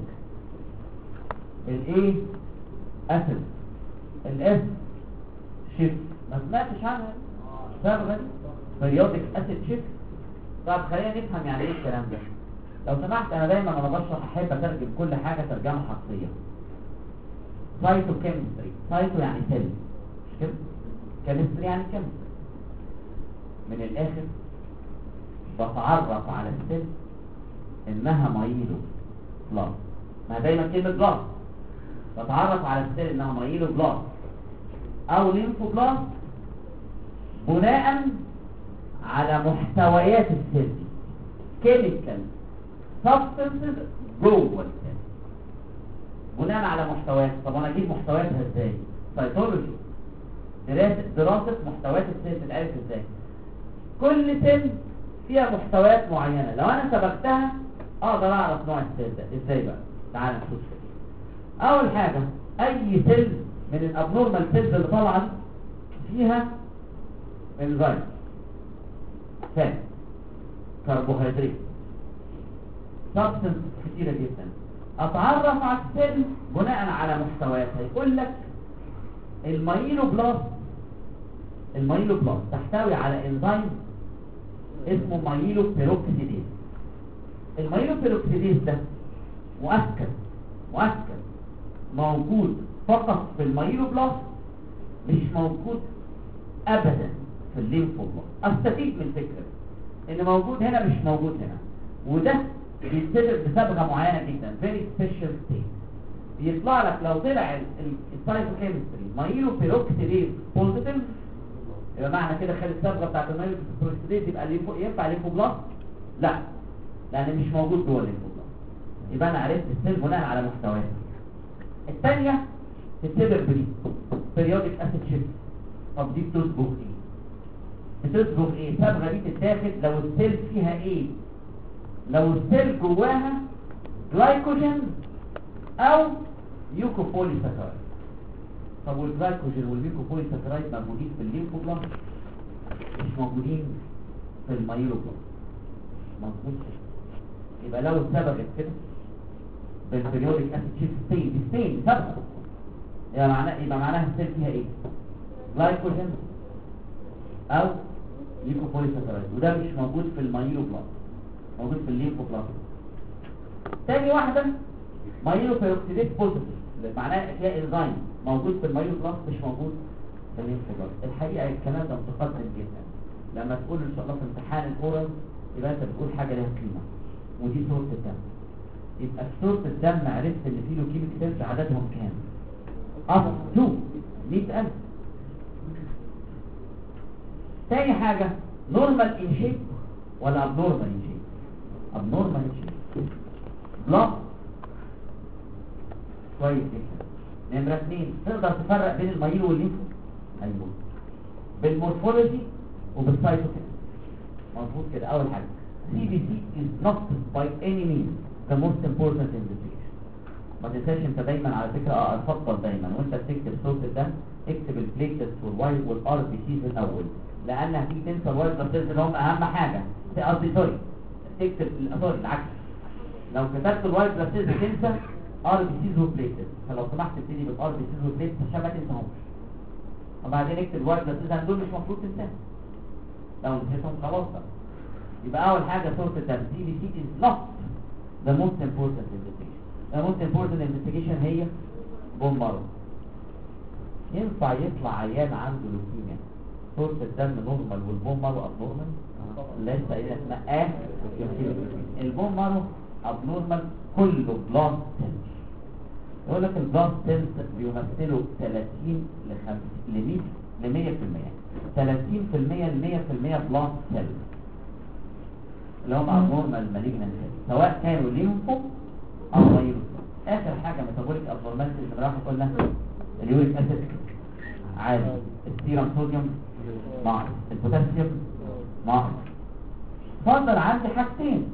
A: الاي اسيد، الاس شيفت. ما سمعتش عنها؟ صبغه بريودك اسيد شيفت. طب خلينا نفهم يعني ايه الكلام ده. لو سمحت انا دايما وانا بشرح احب اترجم كل حاجه ترجمه حرفيه. سايتو كيمستري، سايتو يعني سيل مش كده، كيمستري يعني كيمستري. من الاخر بتعرف على السيل انها مايلو بلاس، ما دايما كلمه بلاس. بتعرف على السيل انها مايلو بلاس او ليمفو بلاس بناء على محتويات السيل دي، كيميكال سبستنسز جوه السيل بناء على محتويات. طب انا اجيب محتوياتها ازاي؟ سيتولوجي، دراسه محتويات السيل بتتعرف ازاي. كل سيل فيها محتويات معينه، لو انا سبقتها اقدر اعرف نوع السيل ده ازاي بقى. تعال نشوف كده. اول حاجه اي سيل من الابنورمال سيلز اللي طالعه دي فيها انزيم، فات، كربوهيدرات، سبستنس كتيره جدا. اتعرف على السيل بناء على محتوياتها. يقول لك المايلوبلاست تحتوي على انزيم اسمه مايلوبيروكسيديز. المايلوبيروكسيديز ده مؤكد موجود فقط في المايلوبلاست، مش موجود ابدا في الليمفوبلاست. استفيد من الفكره ان موجود هنا مش موجود هنا، وده بيتصرف بصبغه معينه جدا، فيري سبيشال ستيت. بيطلع لك لو طلع السايتوكيمستري مايلوبيروكسيديز بوزيتيف، يبقى معنى كده خد الصبغه بتاعت المايلوبيروكسيديز يبقى ينفع ليمفوبلاست؟ لا، لان مش موجود جوه الليمفوبلاست. يبقى انا عرفت السيل بناء على محتوياتها. الثانيه تتبع بريودك اسيد شيفت. طب دي بتصبغ ايه؟ الصبغه دي تتاخد لو السيل فيها ايه؟ لو السيل جواها جلايكوجين او ميوكوبوليساكرايد. طب والجلايكوجين والميوكوبوليساكرايد موجودين في الليمفوبلاست، مش موجودين في المايلوبلاست. مظبوط. يبقى لو اتسبغت كده بالبريودك اسيد شيفت ستين صبغه، يبقى معناها السيل فيها ايه؟ جلايكوجين او ليكوبوليساكرايد، وده مش موجود في المايلوبلاست، موجود في الليمفوبلاست. تاني واحده مايلوبيروكسيديز بوزيتيف، معناها فيها انزيم موجود في المايلوبلاست مش موجود في الليمفوبلاست. الحقيقه الكلام ده متقدم جدا. لما تقول ان شاء الله في امتحان الاورال يبقى انت بتقول حاجه ليها قيمه، ودي صوره الدم. يبقى في صوره الدم عرفت ان في لوكيميك سيلز عددهم كام؟ up to 100,000. تاني حاجة نورمال ان شيب ولا ابنورمال ان شيب؟ ابنورمال ان شيب. بلس كويس جدا. نمرة 2 تقدر تفرق بين المايلو والليمفو؟ ايوه، بالمورفولوجي وبالسايتوكين. مظبوط كده. اول حاجة CBC is not by any means the most important investigation. ما تنساش انت دايما على فكرة افضل دايما وانت بتكتب صوت الدم اكتب البليتلتس والوايت والار بي سيز الاول، لان هتيجي تنسى الوايت بلاد سيلز اللي هم اهم حاجه. قصدي سوري، تكتب العكس. لو كتبت الوايت بلاد سيلز تنسى ار بي سيز وبليتلتس، فلو سمحت ابتدي بالار بي سيز وبليتلتس عشان ما تنساهمش، وبعدين اكتب الوايت بلاد سيلز. دول مش المفروض تنساهم، لو نسيتهم خلاص بقى. يبقى اول حاجه صوره الدم CBC is not the most important investigation. the most important investigation هي بون مارو. ينفع يطلع عيان عنده لوكيميا صورة الدم نورمال والبون مارو ابنورمال؟ لسه قايلين اسمها البون مارو ابنورمال كله بلاست سيلز. يقول لك البلاست سيلز بيمثلوا 30 ل 100%، 30% ل 100% بلاست سيلز اللي هم ابنورمال مالجنانت سيلز، سواء كانوا ليمفو او غيره. اخر حاجه ميتابوليك ابنورماليتيز اللي راح قلنا اليوريك اسيد عالي، السيرم صوديوم ناقص، البوتاسيوم ناقص. فضل عندي حاجتين،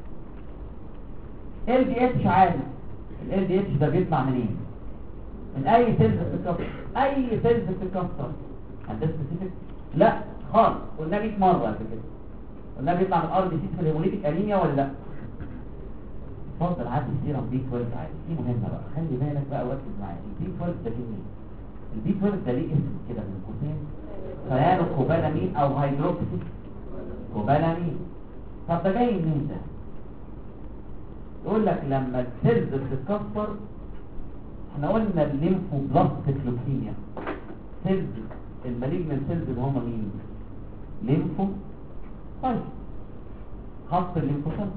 A: LDH عالي. LDH ده بيطلع منين؟ من اي سيلز بتتكسر. اي سيلز بتتكسر عندها سبيسيفيك؟ لا خالص. قلنا 100 مره قبل كده، قلنا بيطلع من ار بي سي في الهيموليتيك انيميا ولا لا؟ اتفضل عندي السيرم بي 12 عادي. دي مهمه بقى، خلي بالك بقى وركز معايا. البي 12 ده جميل. البي 12 ده ليه اسم كده من قوسين سيانو كوبالامين او هيدروكسي كوبالامين. طب ده جاي منين ده؟ يقول لك لما السيلز بتتكسر، احنا قلنا الليمفوبلاستيك لوكيميا سيلز المالجنال سيلز اللي هم مين؟ ليمفو طيب خاص الليمفوسايت.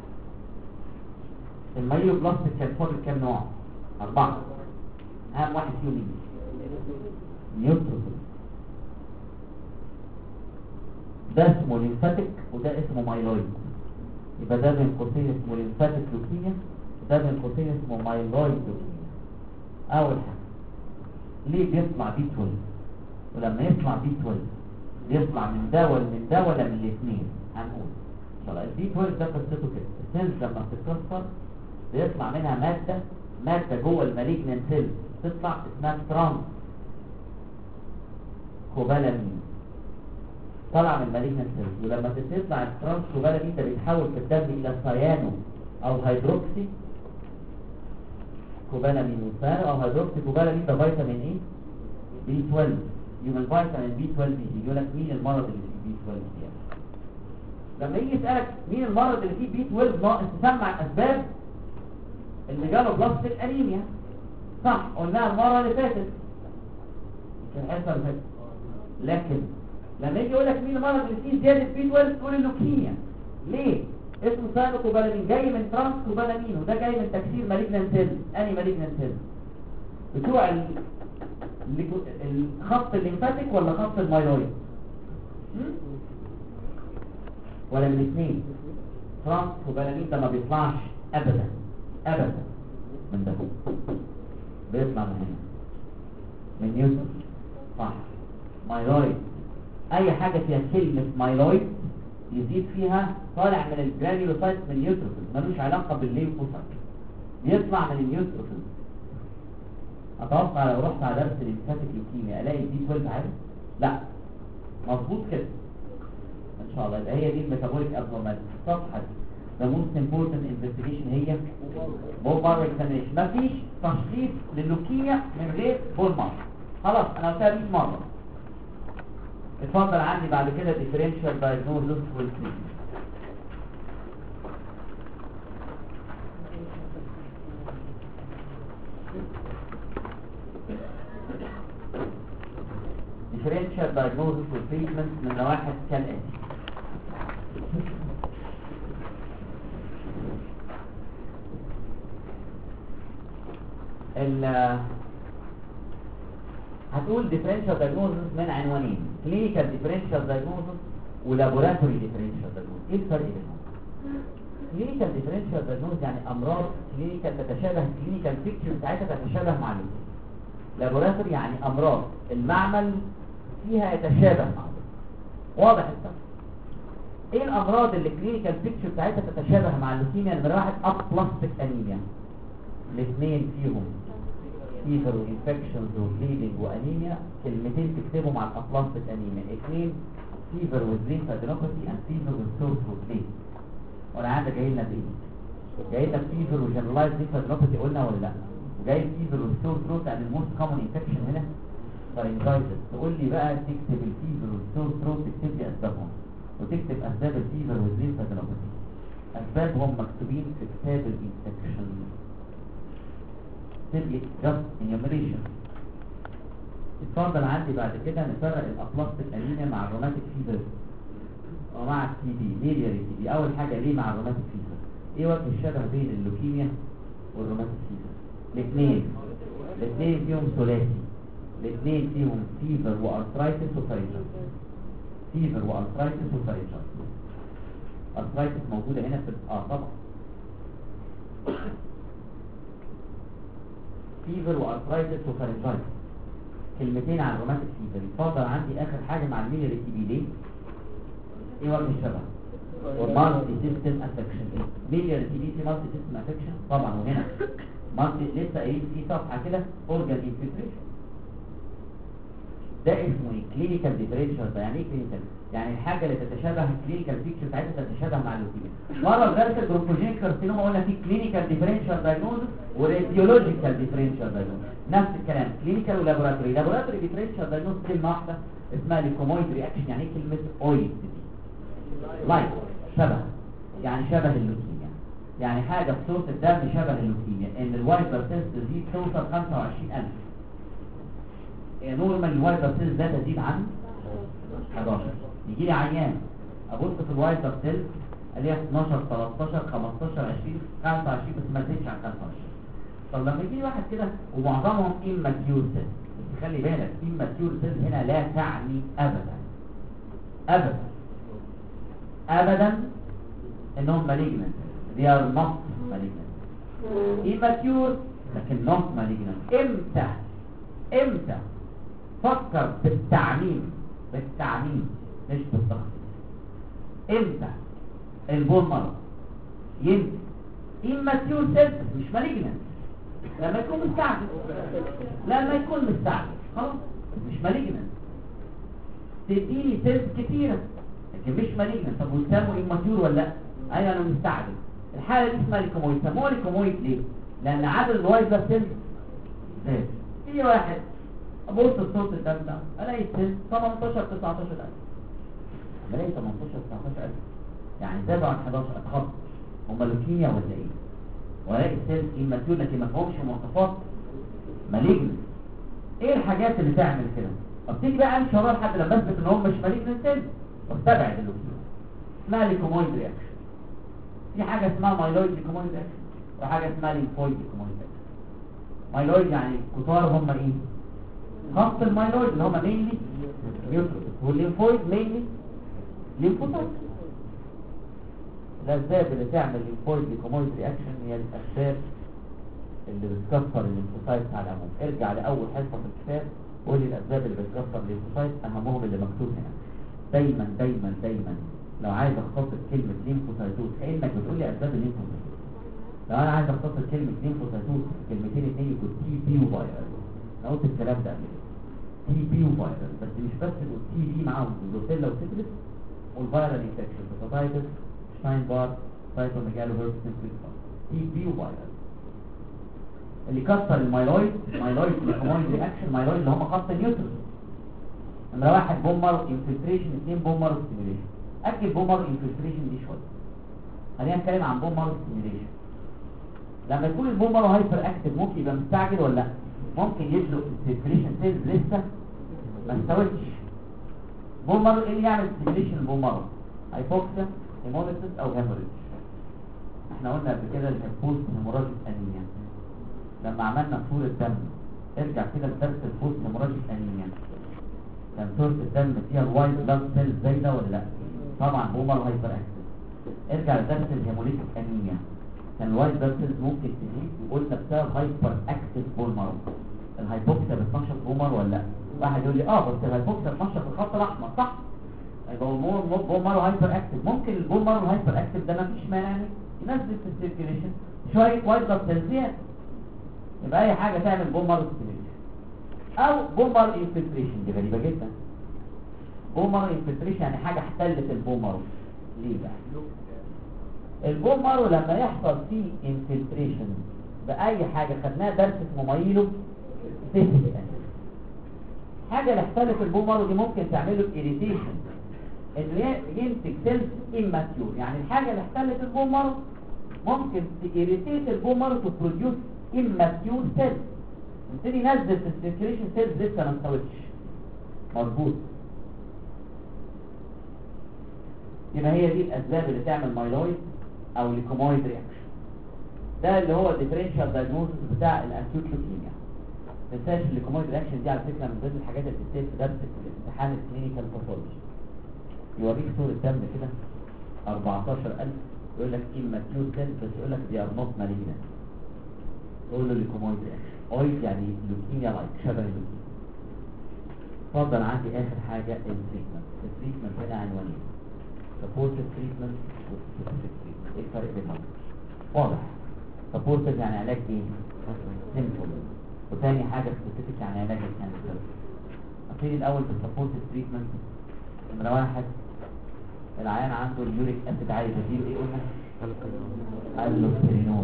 A: المايلوبلاستيك كان فاضل كام نوع؟ 4. اهم واحد فيهم مين؟ نيوتروفيل. ده اسمه ليمفاتيك وده اسمه مايلويد. يبقى ده بين قوسين اسمه ليمفاتيك لوكيميا، ده بين قوسين اسمه مايلويد لوكيميا. اول حاجه ليه بيطلع بي 12؟ ولما يطلع بي 12 بيطلع من ده ولا من ده ولا من الاثنين؟ هنقول طلع البي 12 ده قصته كده. السيلز لما بتتكسر بيطلع منها ماده جوه المالجنان سيل تطلع اسمها ترانس كوبالامين، طلع من المالجنان سيل. ولما تطلع الترانس كوبالامين ده بيتحول في الدم الى سيانو او هيدروكسي كوبالامين. سيانو او هيدروكسي كوبالامين ده فيتامين ايه؟ بي 12. يبقى الفيتامين بي 12 دي يقول لك مين المرض اللي فيه بي 12 دي؟ لما يجي يسالك مين المرض اللي فيه بي 12 ناقص تسمع الاسباب اللي جاله بلاستيك انيميا، صح؟ قلناها المره اللي فاتت في الحصه اللي فاتت. لكن لما يجي يقول لك مين المرض اللي فيه زياده بي 12 تقول اللوكيميا. ليه؟ اسمه ساينوكوبالامين، جاي من ترانس كوبالامين، وده جاي من تكسير مالجنان سيل. انهي مالجنان سيل؟ بتوع الخط الليمفاتيك ولا خط المايلويد؟ ولا من الاثنين؟ ترانس كوبالامين ده ما بيطلعش ابدا ابدا من ده، بيطلع من هنا من نيوتن، صح؟ مايلويد اي حاجه فيها كلمه مايلويد يزيد فيها طالع من الجرانيولوسايت من النيوتروفيل، ملوش علاقه بالليمفوسايت، بيطلع من النيوتروفيل. اتوقع لو رحت على درس الليمفاتيك لوكيميا الاقي دي 12 عادي؟ لا، مظبوط كده ان شاء الله. يبقى هي دي الميتابوليك ابنورماليتي. الصفحه دي the most important investigation هي بول مارو اكزامينيشن. مفيش تشخيص لللوكيميا من غير بول مارو. خلاص انا قلتها 100 مره. اتفضل عندي بعد كده differential diagnosis والتريتمنت. differential diagnosis والتريتمنت من نواحي كالآتي. هتقول differential diagnosis من عنوانين: clinical differential diagnosis ولابوراتوري differential diagnosis. ايه الفرق بينهم؟ clinical differential diagnosis يعني امراض clinical تتشابه، clinical picture بتاعتها تتشابه مع اللوكيميا. لابوراتوري يعني امراض المعمل فيها يتشابه مع اللوكيميا. واضح الفرق؟ ايه الامراض اللي clinical picture بتاعتها تتشابه مع اللوكيميا؟ نمرة 1 aplastic anemia، الاثنين فيهم فيفر وانفكشنز وبليدنج وانيميا، كلمتين تكتبوا مع الابلاستيك انيميا. 2 فيفر وزليمفادينوباثي اند فيفر وسور بروتين. وانا عندك جاي لنا بايه؟ جاي لنا فيفر وجنرالايز ليمفادينوباثي قلنا ولا لا؟ وجاي فيفر وسور بروت يعني الموست كومن انفكشن هنا فارنجايتس. تقول لي بقى تكتب الفيفر والسور بروت، تكتب لي اسبابهم وتكتب اسباب الفيفر والزليمفادينوباثي. اسبابهم مكتوبين في كتاب الانفكشن، تبقى just enumeration. اتفضل عندي بعد كده نفرق الابلاستيك انيميا مع الروماتيك فيفر ومع التي بي. ليه يا تي بي؟ اول حاجه ليه مع الروماتيك فيفر؟ ايه وجه الشبه بين اللوكيميا والروماتيك فيفر؟ الاثنين فيهم ثلاثي، الاثنين فيهم فيفر وارثرايتس وفارنجايتس. فيفر وارثرايتس وفارنجايتس. ارثرايتس موجوده هنا في طبعا فيفر وارثرايتس وفارنجايتس. كلمتين عن الروماتيك فيفر. اتفضل عندي اخر حاجه مع الميلياري تي بي. ليه؟ ايه وجه الشبه؟ والمالتي سيستم افكشن. ميلياري تي بي في مالتي سيستم افكشن طبعا، وهنا مالتي لسه ايه في صفحه كده اورجان انفلتريشن. ده اسمه ايه؟ كلينيكال ديفرنشال. يعني ايه كلينيكال؟ يعني الحاجه اللي تتشابه الكلينيكال بيكتشر بتاعتها تتشابه مع اللوكيميا. مره غير البروبوجينيك كارسينوما قلنا في كلينيكال ديفرنشال دايجنوز وراديولوجيكال ديفرنشال دايجنوز، نفس الكلام كلينيكال ولابوراتوري. لابوراتوري ديفرنشال دايجنوز كلمه واحده اسمها ليكومويد رياكشن. يعني ايه كلمه اويد؟ لايك، شبه، يعني شبه اللوكيميا. يعني حاجه في صوره الدم شبه اللوكيميا، ان الوايت بلاد سيلز تزيد توصل 25000. نورمال الوايت بلاد سيلز ده تزيد عن 11. يجي لي عيان ابص في الوايت بلاد سيلز الاقيها 12 13 15 20 25 بس ما تزيدش عن 25. طب لما يجي لي واحد كده ومعظمهم immature cells، بس خلي بالك immature cells هنا لا تعني ابدا ابدا ابدا انهم malignant. they are not malignant. immature لكن not malignant. امتى فكر بالتعميم مش بالتخصيص. امتى البون مرض ينتج immature cells مش malignant؟ لما يكون مستعجل خلاص مش malignant. تديني سيلز كتيرة لكن مش malignant. طب ويسموا immature ولا لا؟ ايوه انا مستعجل. الحالة دي اسمها ليكومويد. سموها ليكومويد ليه؟ لان عدد الوايت بلاد سيلز زاد. في واحد ابص الصوت الدم ده الاقي السيلز 18 19000. بلاقي 18 19000 يعني زادوا عن 11. اتخض، هم لوكيميا ولا ايه؟ والاقي السيلز immature لكن ما فيهمش مواصفات مالجنت. ايه الحاجات اللي تعمل كده؟ ابتدي بقى امشي وراه لحد لما اثبت ان هم مش مالجنت سيلز واستبعد اللوكيميا. اسمها ليكومويد رياكشن. في حاجه اسمها مايلويد ليكومويد رياكشن وحاجه اسمها ليمفويد ليكومويد رياكشن. مايلويد يعني كتار هم ايه؟ خط المايلويد اللي هم مينلي نيوتروفيلز، والليمفويد مينلي ليمفوسايت. الاسباب اللي تعمل ليمفويد ليكومويد رياكشن هي الاسباب اللي بتكسر الليمفوسايت على العموم. ارجع لاول حصه في الكتاب وقول لي الاسباب اللي بتكسر الليمفوسايت، اهمهم اللي مكتوب هنا. دايما دايما دايما لو عايز اختصر كلمه ليمفوسايتوز كانك بتقول لي اسباب الليمفوسايتوز. لو انا عايز اختصر كلمه ليمفوسايتوز كلمتين اتنين يكون تي بي وفيروس. انا قلت الكلام ده قبل كده، تي بي وفيروس، بس مش بس تي بي معاهم الروتيلا وسيفلس والفيرال انفكشن هيباتايتس شتاين بار سايتوميجالو هيربس سيمبلكس. تي بي وفيروس اللي كسر المايلويد ليكومويد رياكشن. مايلويد اللي هم خط نيوترون. نمرة 1 بومر انفلتريشن، 2 بومر ستيميوليشن. اكد بومر انفلتريشن دي شويه. خلينا نتكلم عن بومر ستيميوليشن. لما يكون البومر هايبر اكتف ممكن يبقى مستعجل ولا لا؟ ممكن يدلق السيركيليشن سيلز لسه ما استوتش. بومر ايه اللي يعمل ستيميوليشن البومر؟ هايبوكسيا، هيموليسيس او هيموريج. احنا قلنا قبل كده البوست هيموراجيك انيميا لما عملنا صورة الدم. ارجع كده لدرس البوست هيموراجيك انيميا، كان صورة الدم فيها الوايت بلاد سيلز زايدة ولا لا؟ طبعا بومر هايبر اكتف. ارجع لدرس الهيموليتيك انيميا، كان الوايت بلاد سيلز ممكن تزيد وقلنا بسبب هايبر اكتف بومر. الهايبوكسيا بتنشط بومر ولا لا؟ واحد يقول لي بس الهايبوكسيا بتنشط الخط الاحمر، صح؟ يبقى بومر هايبر اكتف. ممكن البومر الهايبر اكتف ده مفيش مانع يعني ينزل في السيركيليشن شويه وايت بلاد سيلز زياده. يبقى اي حاجه تعمل بومر ستيميوليشن او بومر انفلتريشن. دي غريبه جدا. بومر انفلتريشن يعني حاجه احتلت البومر. ليه بقى؟ البومر لما يحصل فيه انفلتريشن باي حاجه خدناها درس اسمه مايلو سيستيك حاجه اللي احتلت البومر دي ممكن تعمل له اريتيشن انه ينتج سيلز اماتيور. يعني الحاجه اللي احتلت البومر ممكن تيريتيت البومر تو بروديوس immature cells. نبتدي ننزل في السيركيليشن سيلز لسه ما استوتش. مظبوط. يبقى هي دي الاسباب اللي تعمل مايلويد او ليكومويد رياكشن. ده اللي هو الديفرنشال دايجنوستس بتاع الاكيوت لوكيميا. ما تنساش الليكومويد رياكشن دي على فكره من ضمن الحاجات اللي بتتسال في درس الامتحان الكلينيكال باثولوجي. يوريك صوره دم كده 14000 يقول لك immature cells بس يقول لك they are not malignant. قول له ليكومويد رياكشن. اويد يعني لوكيميا لايك، شبه اللوكيميا. اتفضل. عندي اخر حاجه التريتمنت. التريتمنت هنا عنوانين، سبورتيف تريتمنت وسبيسيفيك تريتمنت. ايه الفرق بينهم؟ واضح. سبورتيف يعني علاج ايه؟ سيمبتوم. وثاني حاجه سبيسيفيك يعني علاج الكانسر. ابتدي الاول بالسبورتيف تريتمنت. نمره 1 العيان عنده اليوريك اسيد عالي بديله ايه قلنا؟ الوسترينول.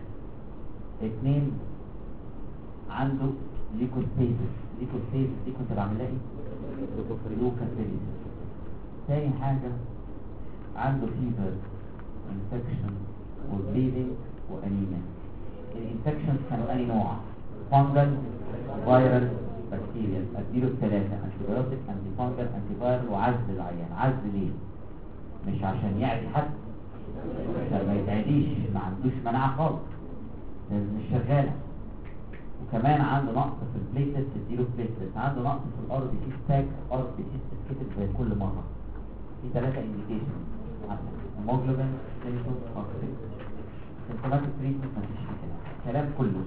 A: 2 عنده ليكوستيزس. ليكوستيزس دي كنت بعملها ايه؟ لوكاستيزس. تاني حاجة عنده فيفر، انفكشن وبليدنج وانيميا. الانفكشن كانوا اي نوع؟ فانجل، فيرال، بكتيريا. اديله 3 انتيبيوتيك، انتي فانجل، انتي فايرال، وعزل العيان. عزل ليه؟ مش عشان يعدي حد، عشان ما يتعديش، ما عندوش مناعة خالص، مش شغالة. وكمان عنده نقص في البليتلت، تديله بليتلت. عنده نقص في الار بي سي ستاك، ار بي سي تتكتب زي كل مرة. في 3 انديكيشن: هيموجلوبين، سيمتوم، اوكسيد. سيمتوماتيك تريتمنت مفيش فيه كده، الكلام كله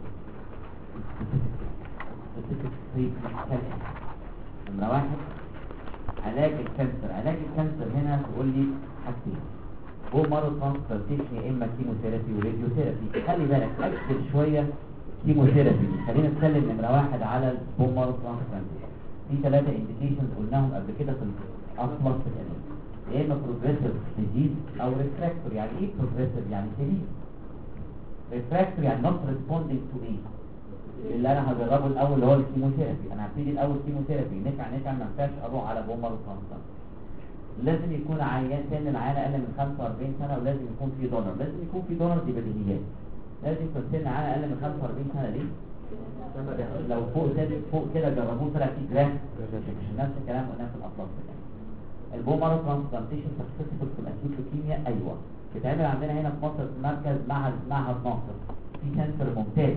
A: سبيسيفيك تريتمنت. نمرة 1 علاج الكانسر. علاج الكانسر هنا تقول لي حاجتين: بون مارو ترانسبلانتيشن، يا اما كيموثيرابي وراديوثيرابي. خلي بالك اكتب شويه كيموثيرابي. خلينا نتكلم نمره 1 على البون مارو ترانسبلانتيشن. في 3 انديكيشنز قلناهم قبل كده في الاطلس في الانيميا: يا اما بروجريسيف ديزيز او ريفراكتوري. يعني ايه بروجريسيف؟ يعني سليم. ريفراكتوري يعني نوت ريسبوندينج تو ايه؟ اللي انا هجربه الاول اللي هو الكيموثيرابي. انا هبتدي الاول كيموثيرابي، نفع ما ينفعش اروح على بون مارو ترانسبلانتيشن. لازم يكون عيان سن العيان اقل من 45 سنه، ولازم يكون في دونر. لازم يكون في دونر، دي بديهيات. لازم يكون سن العيان اقل من 45 سنه. ليه؟ لو فوق كده جربوه طلع فيه جراف مش نفس الكلام قلناه في الاطلاس. البون مارو ترانسبلانتيشن سكسسفول في الاكيوت لوكيميا. ايوه بتتعمل عندنا هنا في مصر في مركز معهد ناصر، في سنتر ممتاز.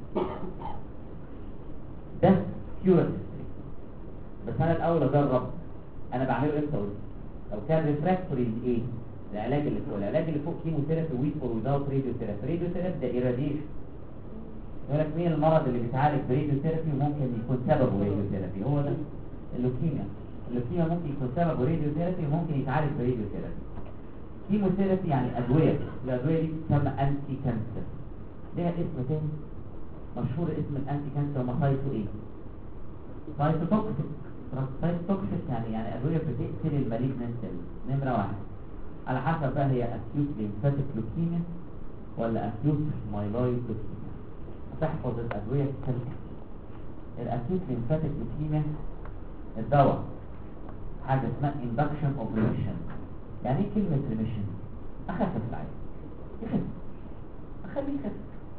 A: ده كيوراتيف. بس انا الاول اجرب انا بعمله امتى؟ اقول لو كان ريفراكتوري ايه العلاج اللي فوق. العلاج اللي فوق كيموثيرابي ويز اور ويزاوت راديوثيرابي. راديوثيرابي ده ايراديشن. يقول لك مين المرض اللي بيتعالج براديوثيرابي وممكن يكون سببه راديوثيرابي؟ هو ده اللوكيميا. اللوكيميا ممكن يكون سببه راديوثيرابي وممكن يتعالج براديوثيرابي. كيموثيرابي يعني ادويه. الادويه دي بتسمى انتي كانسر. ليها اسم تاني مشهور، اسم الانتي كانسر مصايته ايه؟ سايتوتوكسيك. سايتوتوكسيك يعني ادويه بتقتل المالجنت سيلز. نمره 1 على حسب بقى هي اكيوت ليمفاتيك لوكيميا ولا اكيوت مايلويد لوكيميا. هتحفظ الادويه الثلاثه. الاكيوت ليمفاتيك لوكيميا الدواء حاجه اسمها induction of remission. يعني ايه كلمه ريميشن؟ اخفف العين، يخف، اخليه يخف.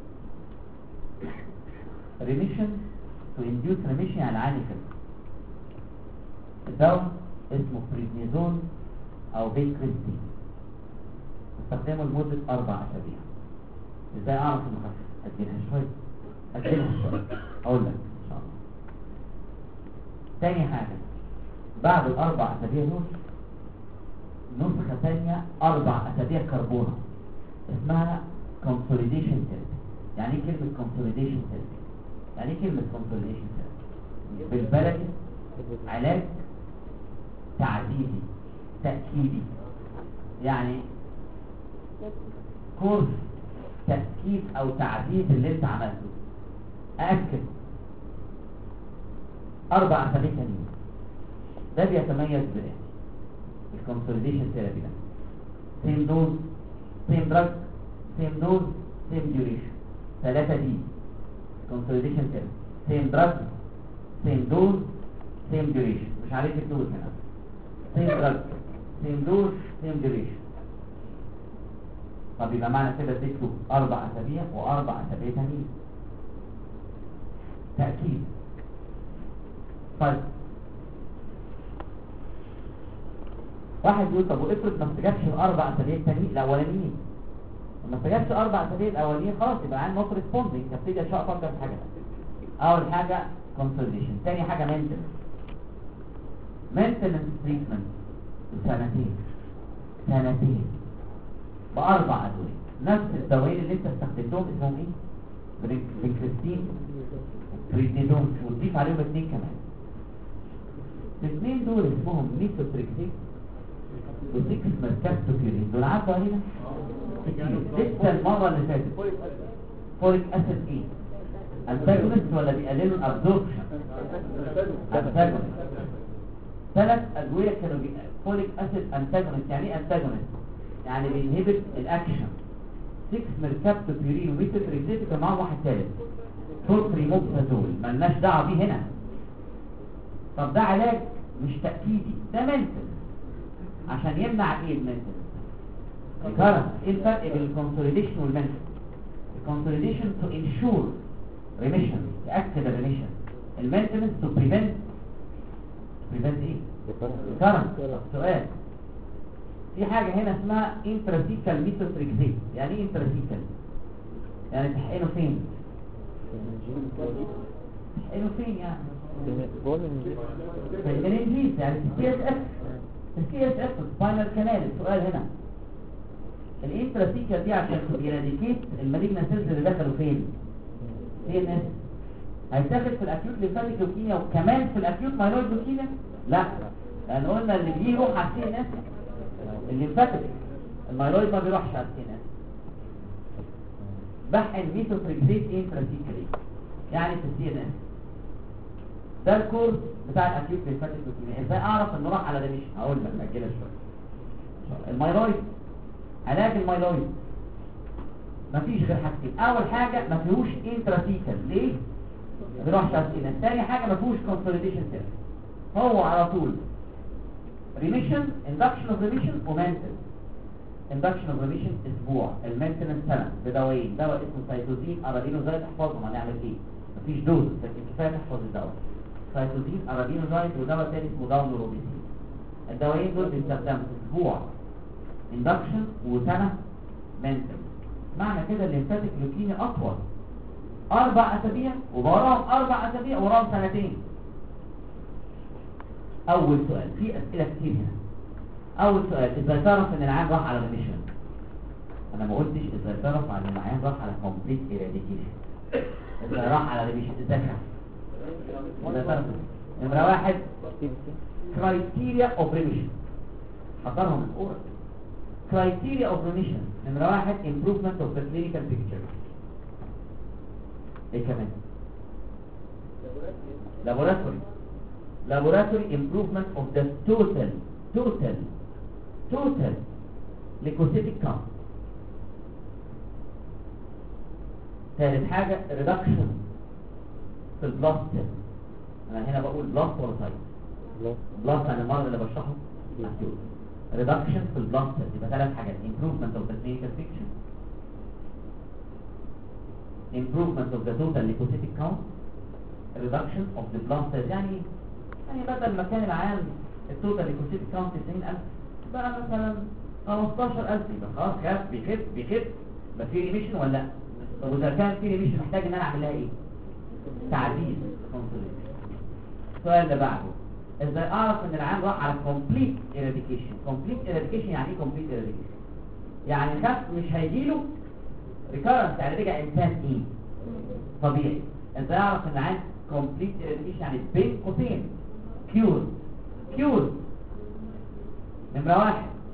A: ريميشن to induce remission يعني عين يخف. الدواء اسمه بريدنيزون او بيكريستين. استخدمه لمدة 4 أسابيع. ازاي اعرف انه خفف؟ اديلها شوية اقول لك ان شاء الله. تاني حاجة بعد ال4 أسابيع نسخة تانية 4 أسابيع كربونة اسمها consolidation therapy. يعني ايه كلمة consolidation therapy؟ يعني ايه كلمة consolidation therapy؟ بالبلدي علاج تعزيزي تأكيدي. يعني كورس تأكيد او تعزيز اللي انت عملته. أأكد 4 أسابيع تانيين. ده بيتميز بايه؟ الكونسوليديشن ثيرابي ده سيم دوز سيم دراج سيم دوز سيم ديوريشن. 3 دي كونسوليديشن ثيرابي. سيم دراج سيم دوز سيم ديوريشن. مش عليك الدوز هنا. سيم دراج سيم دوز سيم ديوريشن. طب يبقى معنى كده اديته 4 أسابيع و4 أسابيع تانيين تأكيد. طيب واحد يقول طب وافرض ما استجابش ال4 أسابيع التانيين الاولانيين. ما استجابش 4 أسابيع الاولانيين خلاص يبقى عندي نوت ريسبوندنج. هبتدي افكر في حاجه. اول حاجه كونسوليديشن. ثاني حاجه مينتنس تريتمنت سنتين ب4 ادويه. نفس الدوايين اللي انت استخدمتهم اسمهم ايه؟ بريكريستين بريدنيزون، وتضيف عليهم 2 كمان. الاثنين دول اسمهم ميثوتريكسين و6 ميركابتوفيرين. دول عدوا علينا لسه المره اللي فاتت. فوليك اسيد ايه؟ انتاجونست ولا بيقللوا الابزوربشن؟ انتاجونست. 3 ادويه كانوا فوليك اسيد انتاجونست. يعني ايه انتاجونست؟ يعني بينهبت الاكشن. 6 ميركابتوبيورين وميثوتريكسيت كان معاهم واحد ثالث فولتريموكسازول، مالناش دعوه بيه هنا. طب ده علاج مش تأكيدي، ده منتل عشان يمنع ايه المنتل؟ ريكارنس. ايه الفرق بين الكونسوليديشن والمنتل؟ الكونسوليديشن تو انشور ريميشن، تأكد الريميشن. المينتنس تو بريفنت ايه؟ ريكارنس. سؤال، في حاجة هنا اسمها انتراسيكال ميثوتريكسيت. يعني ايه انتراسيكال؟ يعني تحقنه فين؟ تحقنه فين يعني؟ في المننجيز، يعني في السي اس اف. السي اس اف سباينال كانال. السؤال هنا الانتراسيكال دي عشان تيراديكيت المالجنا سيلز اللي دخلوا فين؟ سي ان اس. هيتاخد في الاكيوت ليمفاتيك لوكيميا وكمان في الاكيوت مايلويد لوكيميا؟ لا، لان قلنا اللي بيجي يروح على السي ان اس الليمفاتيك، المايلويد ما بيروحش على السي ان اس. بحقن ميثوتريكسيت انتراسيكالي يعني في السي ان اس. ده الكورس بتاع الاكيوت ليمفاتيك لوكيميا. ازاي اعرف انه راح على ريميشن؟ هقول لك ناجلها شويه. المايلويد، علاج المايلويد مفيش غير حاجتين. اول حاجه ما فيهوش انتراسيكال. ليه؟ ما بيروحش على السي ان اس. ثاني حاجه ما فيهوش كونسوليديشن سيل، هو على طول ريميشن، اندكشن اوف ريميشن ومانتل. اندكشن اوف ريميشن اسبوع، المينتنس سنه بدوايين. دواء اسمه سايتوزين ارابينوزايد، احفظهم هنعمل ايه؟ مفيش دوز لكن كفايه تحفظ الدواء. سايتوزين ارابينوزايد ودواء ثاني اسمه داونوروبيسين. الدوايين دول بيستخدموا اسبوع اندكشن وسنه مينتل. معنى كده الليمفاتيك لوكيميا اطول 4 اسابيع ووراهم 4 اسابيع ووراهم سنتين. اول سؤال، في اسئله كتير هنا. اول سؤال، ازاي تعرف ان العيان راح على ريميشن؟ انا ما قلتش ازاي تعرف ان العيان راح على كومبليت ايراديكيشن. ازاي راح على ريميشن؟ ازاي تعرف؟ نمره 1 كرايتيريا اوف ريميشن، حضرهم الاول. كرايتيريا اوف ريميشن نمره 1 امبروفمنت اوف ذا كلينيكال بيكتشر. ايه كمان؟ laboratory improvement of the total leukocytic count. ثالث حاجة reduction في البلاست سيل. انا هنا بقول بلاست ولا سايت؟ بلاست عن المرض اللي بشرحه اكيوت. reduction في البلاست سيل. يبقى 3 حاجات: improvement of the clinical picture, improvement of the total leukocytic count, reduction of the blood cells. يعني بدل ما كان العيان التوتال ليكوسيت كاونت 90000 بقى مثلا 15000. يبقى خلاص خف بيخف. بس في ريميشن ولا لا؟ طب واذا كان في ريميشن محتاج ان انا اعمل لها ايه؟ تعديل. السؤال اللي بعده، ازاي اعرف ان العيان راح على كومبليت ايراديكيشن؟ كومبليت ايراديكيشن يعني ايه كومبليت ايراديكيشن؟ يعني خف مش هيجيله ريكارنس، يعني رجع انسان ايه؟ طبيعي. ازاي اعرف ان العيان كومبليت ايراديكيشن؟ يعني بين قوسين كيور. نمرة 1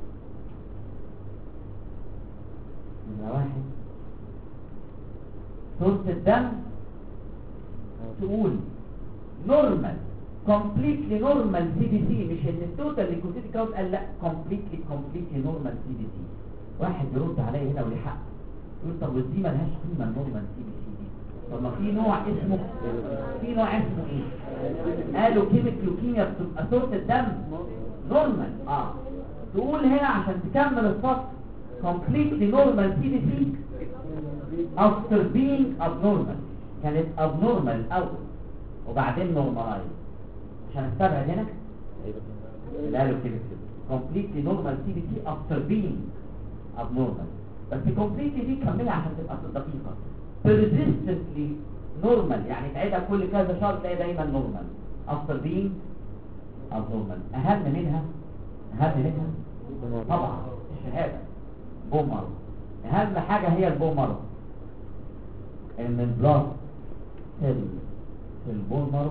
A: صورة الدم تقول نورمال، كومبليتلي نورمال سي بي سي، مش ان التوتال ليكوسيتيك كاونت قال لا، كومبليتلي نورمال سي بي سي. واحد يرد عليا هنا وليه حق، يقول طب ودي مالهاش قيمه النورمال سي بي سي دي؟ طب ما في نوع اسمه ايه؟ قالوا كيميك لوكيميا بتبقى صورة الدم نورمال. تقول هنا عشان تكمل السطر completely normal CBC after being abnormal. كانت abnormal الاول وبعدين normalized عشان استبعد هنا اللي قالوا كيميك completely normal CBC after being abnormal. بس completely دي كملها عشان تبقى دقيقة. persistently normal يعني تعيدها كل كذا شهر تلاقي دايما normal after being abnormal. اهم منها طبعا الشهادة بومر. اهم حاجة هي البومر، ان البلاس سيل في البومر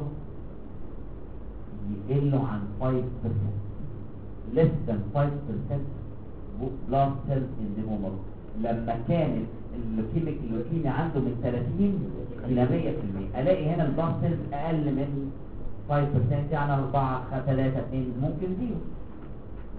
A: يقلوا عن 5%، less than 5% بلاس سيل in the bone marrow. لما كانت اللوكيميا عنده من 30 إلى 100%، الاقي هنا البلاس سيل اقل من 5%، يعني 4 3 2 ممكن 0.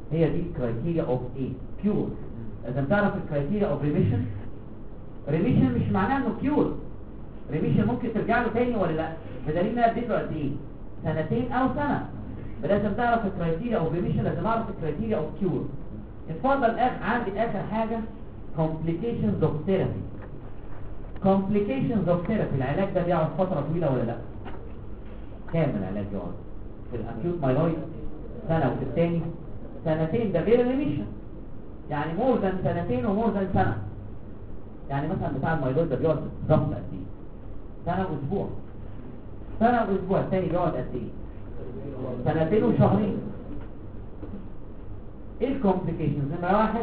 A: هي دي الكرايتيريا اوف ايه؟ كيور. لازم تعرف الكرايتيريا اوف ريميشن. ريميشن مش معناه انه كيور، ريميشن ممكن ترجع له تاني ولا لا، بدليل ان انا اديته قد ايه؟ سنتين او سنه. لازم تعرف الكرايتيريا اوف ريميشن، لازم اعرف الكرايتيريا اوف كيور. اتفضل عندي اخر حاجه complications of therapy. complications of therapy، العلاج ده بيقعد فتره طويله ولا لا؟ كام العلاج يقعد؟ في الاكيوت مايلويد سنه، وفي الثاني سنتين، ده غير الريميشن. يعني مور ذان سنتين ومور ذان سنه. يعني مثلا بتاع المايلويد ده بيقعد بالظبط قد ايه؟ سنه واسبوع. سنه واسبوع. الثاني بيقعد قد ايه؟ سنتين وشهرين. ايه الكومبليكيشنز؟ نمره واحد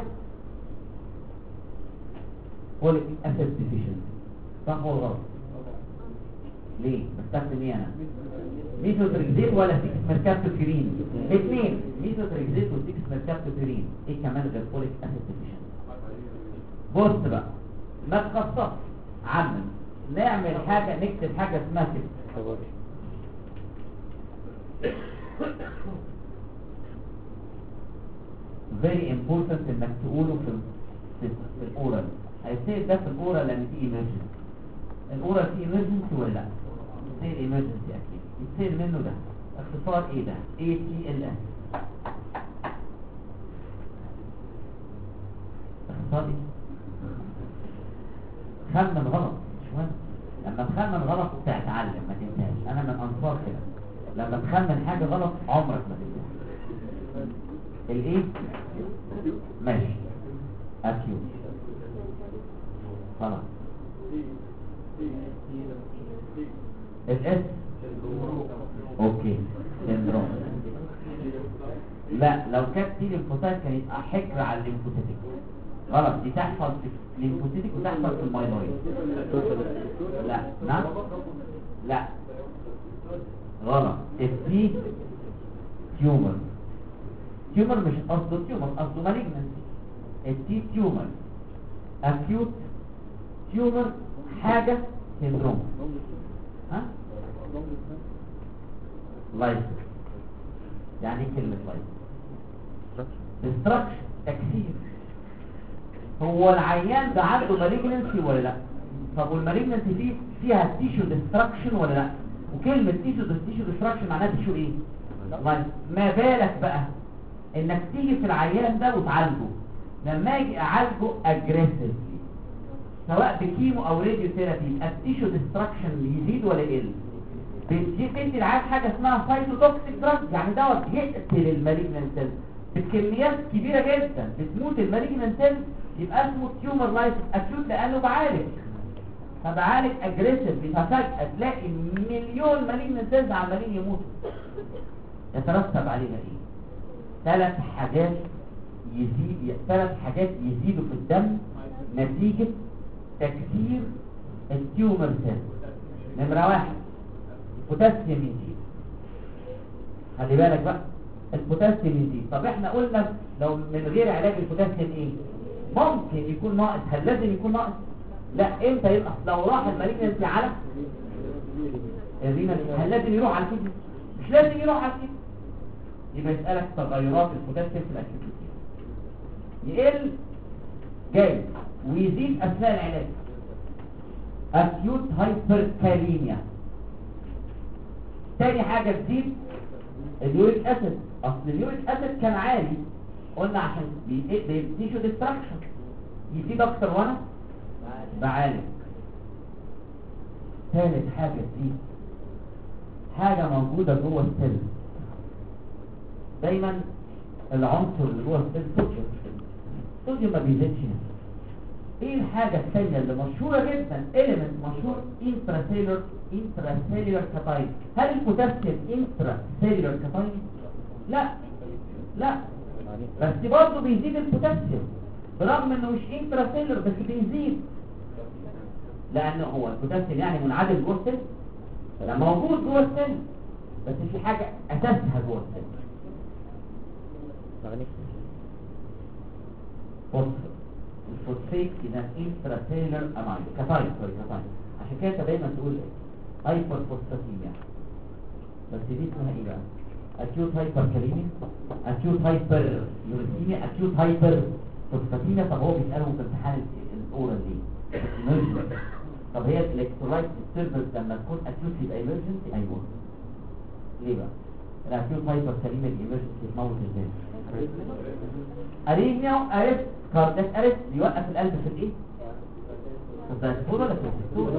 A: فوليك اسيد ديفيشنسي، صح ولا غلط؟ ليه؟ بستخدم ايه انا؟ ميثوتريكزيت ولا سيكس ميركابتوفيرين؟ الاثنين، ميثوتريكزيت وسيكس ميركابتوفيرين. ايه كمان غير فوليك اسيد ديفيشنسي؟ بص بقى، ما تخصص عمم، نعمل حاجه، نكتب حاجه اسمها كده very important انك تقوله في الاورال. هيصير ده في الاورال لان في ايمرجنسي. الاورال في ايمرجنسي ولا لا؟ يصير ايمرجنسي اكيد. يصير منه ده اختصار ايه ده؟ ATLS. اختصار ايه؟ خمن غلط، مش مهم. لما تخمن غلط تتعلم، ما تنساش. انا من انصار كده، لما تخمن حاجه غلط عمرك ما تنساها. الايه؟ ماشي. اكيوت خلاص. الاس اوكي سندروم. لا، لو كانت دي ليمفوسايت كان يبقى حكر على الليمفوسيتك. غلط، دي تحصل في الليمفوسيتك وتحصل في المايلويد. لا نعم، لا غلط. الدي تيومر. تيومر مش قصده تيومر، قصده مالجنسي. الدي تيومر اكيوت تيومر حاجه سندروم. ها؟ لايف. يعني ايه كلمه لايف؟ ديستراكشن، تكسير. هو العيان ده عنده مالجنسي ولا لا؟ طب والمالجنسي فيها تيشو ديستراكشن ولا لا؟ وكلمه تيشو ديستراكشن معناها تيشو ايه؟ لايف. ما بالك بقى انك تيجي في العيان ده وتعالجه. لما اجي اعالجه اجريسيفلي سواء بكيمو او راديو ثيرابي، التيشو ديستراكشن يزيد ولا يقل؟ بتدي العيان حاجه اسمها سايتوتوكسيك دراج، يعني دوت يقتل المالجنت سيل بكميات كبيره جدا، بتموت المالجنت سيل. يبقى اسمه تيومر لايف اكيوت لانه بعالج، فبعالج اجريسيفلي، ففجاه تلاقي مليون مالجنت سيلز عمالين يموتوا. يترتب عليها ايه؟ ثلاث حاجات يزيدوا في الدم نتيجة تكسير التيومر سيل. نمرة واحد البوتاسيوم يزيد. خلي بالك بقى، البوتاسيوم يزيد. طب احنا قلنا لو من غير علاج البوتاسيوم ايه؟ ممكن يكون ناقص. هل لازم يكون ناقص؟ لا. امتى يبقى؟ لو راح المالجنسي على الرينال، هل لازم يروح على الكدني؟ مش لازم يروح على الكدني. يبقى يسألك تغيرات البوتاسيوم في الاكيوت يقل جاي ويزيد اثناء العلاج. اكيوت هايبركاليميا. تاني حاجة تزيد اليوريك اسيد. اصل اليوريك اسيد كان عالي، قلنا عشان بيديشو ديستراكشن، يزيد اكتر وانا بعالج. ثالث حاجة تزيد حاجة موجودة جوه السيل. دايما العنصر اللي جوه السيل صوديوم ما بيزيدش. ايه الحاجة الثانية اللي مشهورة جدا، element مشهور، intracellular كاتاين. هل البوتاسيوم intracellular كاتاين؟ لا بس برضه بيزيد البوتاسيوم برغم انه مش intracellular، بس بيزيد لانه هو البوتاسيوم يعني منعدم جوه السيل، لا موجود جوه السيل بس في حاجة اساسها جوه السيل. الفوسفيت اذا انتراسيلر امايد كاتاين. عشان كده انت دايما تقول هايبر فوسفاتيميا، بس دي اسمها ايه بقى؟ اكيوت هايبركاليميا، اكيوت هايبر يوريثيميا، اكيوت هايبر توكسيميا. طب هو بيسالهم في امتحان الاورال دي emergency. طب هي الالكترولايت ديستربنس لما تكون اكيوت يبقى emergency؟ ايوه. ليه بقى؟ الاكيوت هايبركاليميا الايمرجنسي تموت ازاي؟ اريثميا اريست كاردياك اريست بيوقف القلب في الايه؟ في الدايستول ولا في السيستول؟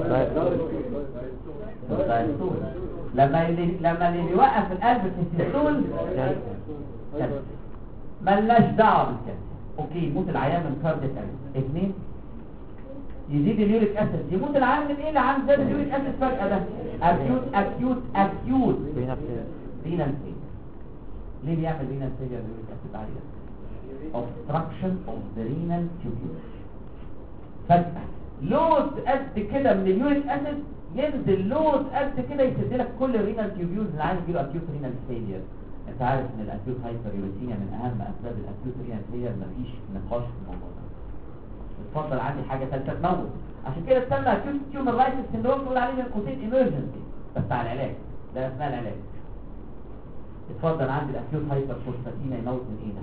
A: في الدايستول. لما اللي بيوقف القلب في السيستول كانسر. ملناش دعوه بالكانسر. اوكي يموت العيان من كاردياك اريست. 2 يزيد اليوريك اسيد. يموت العيان من ايه اللي عند زاد اليوريك اسيد فجاه ده؟ اكيوت رينال فيلير. ليه بيعمل رينال فيلير اليوريك اسيد عالي؟ obstruction of the renal tubule. فجأة لود قد كده من اليوريك اسيد ينزل لود قد كده يسد لك كل الرينال تيوبيولز اللي عايز يجيله اكيوت رينال فيلير. انت عارف ان الاكيوت هايبريوريثيميا من اهم اسباب الاكيوت رينال فيلير، مفيش نقاش في الموضوع ده. اتفضل عندي حاجه ثالثه تموت. عشان كده تسمى اكيوت تيومر لايسيس سيندروم، تقول عليه من قوسين ايمرجنسي بس على العلاج ده اثناء العلاج. اتفضل عندي الاكيوت هايبر فوسفاتيميا يموت من ايه ده؟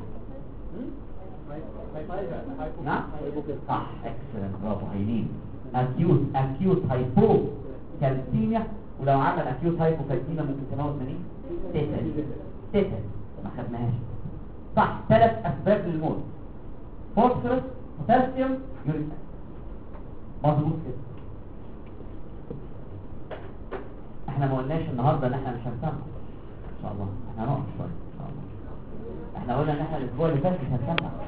A: نعم صح اكسلنت برافو هايلين. اكيوت هايبو كالسيميا، ولو عمل اكيوت هايبو كالسيميا ممكن تموت من ايه؟ تيتاني ما خدناهاش صح. 3 اسباب للموت: فوسفورس، بوتاسيوم، يوريك اسيد. مظبوط كده. احنا ما قلناش النهارده ان احنا مش هنسمع ان شاء الله، احنا هنقف شويه ان شاء الله. احنا قلنا ان احنا الاسبوع اللي فات مش هنسمع.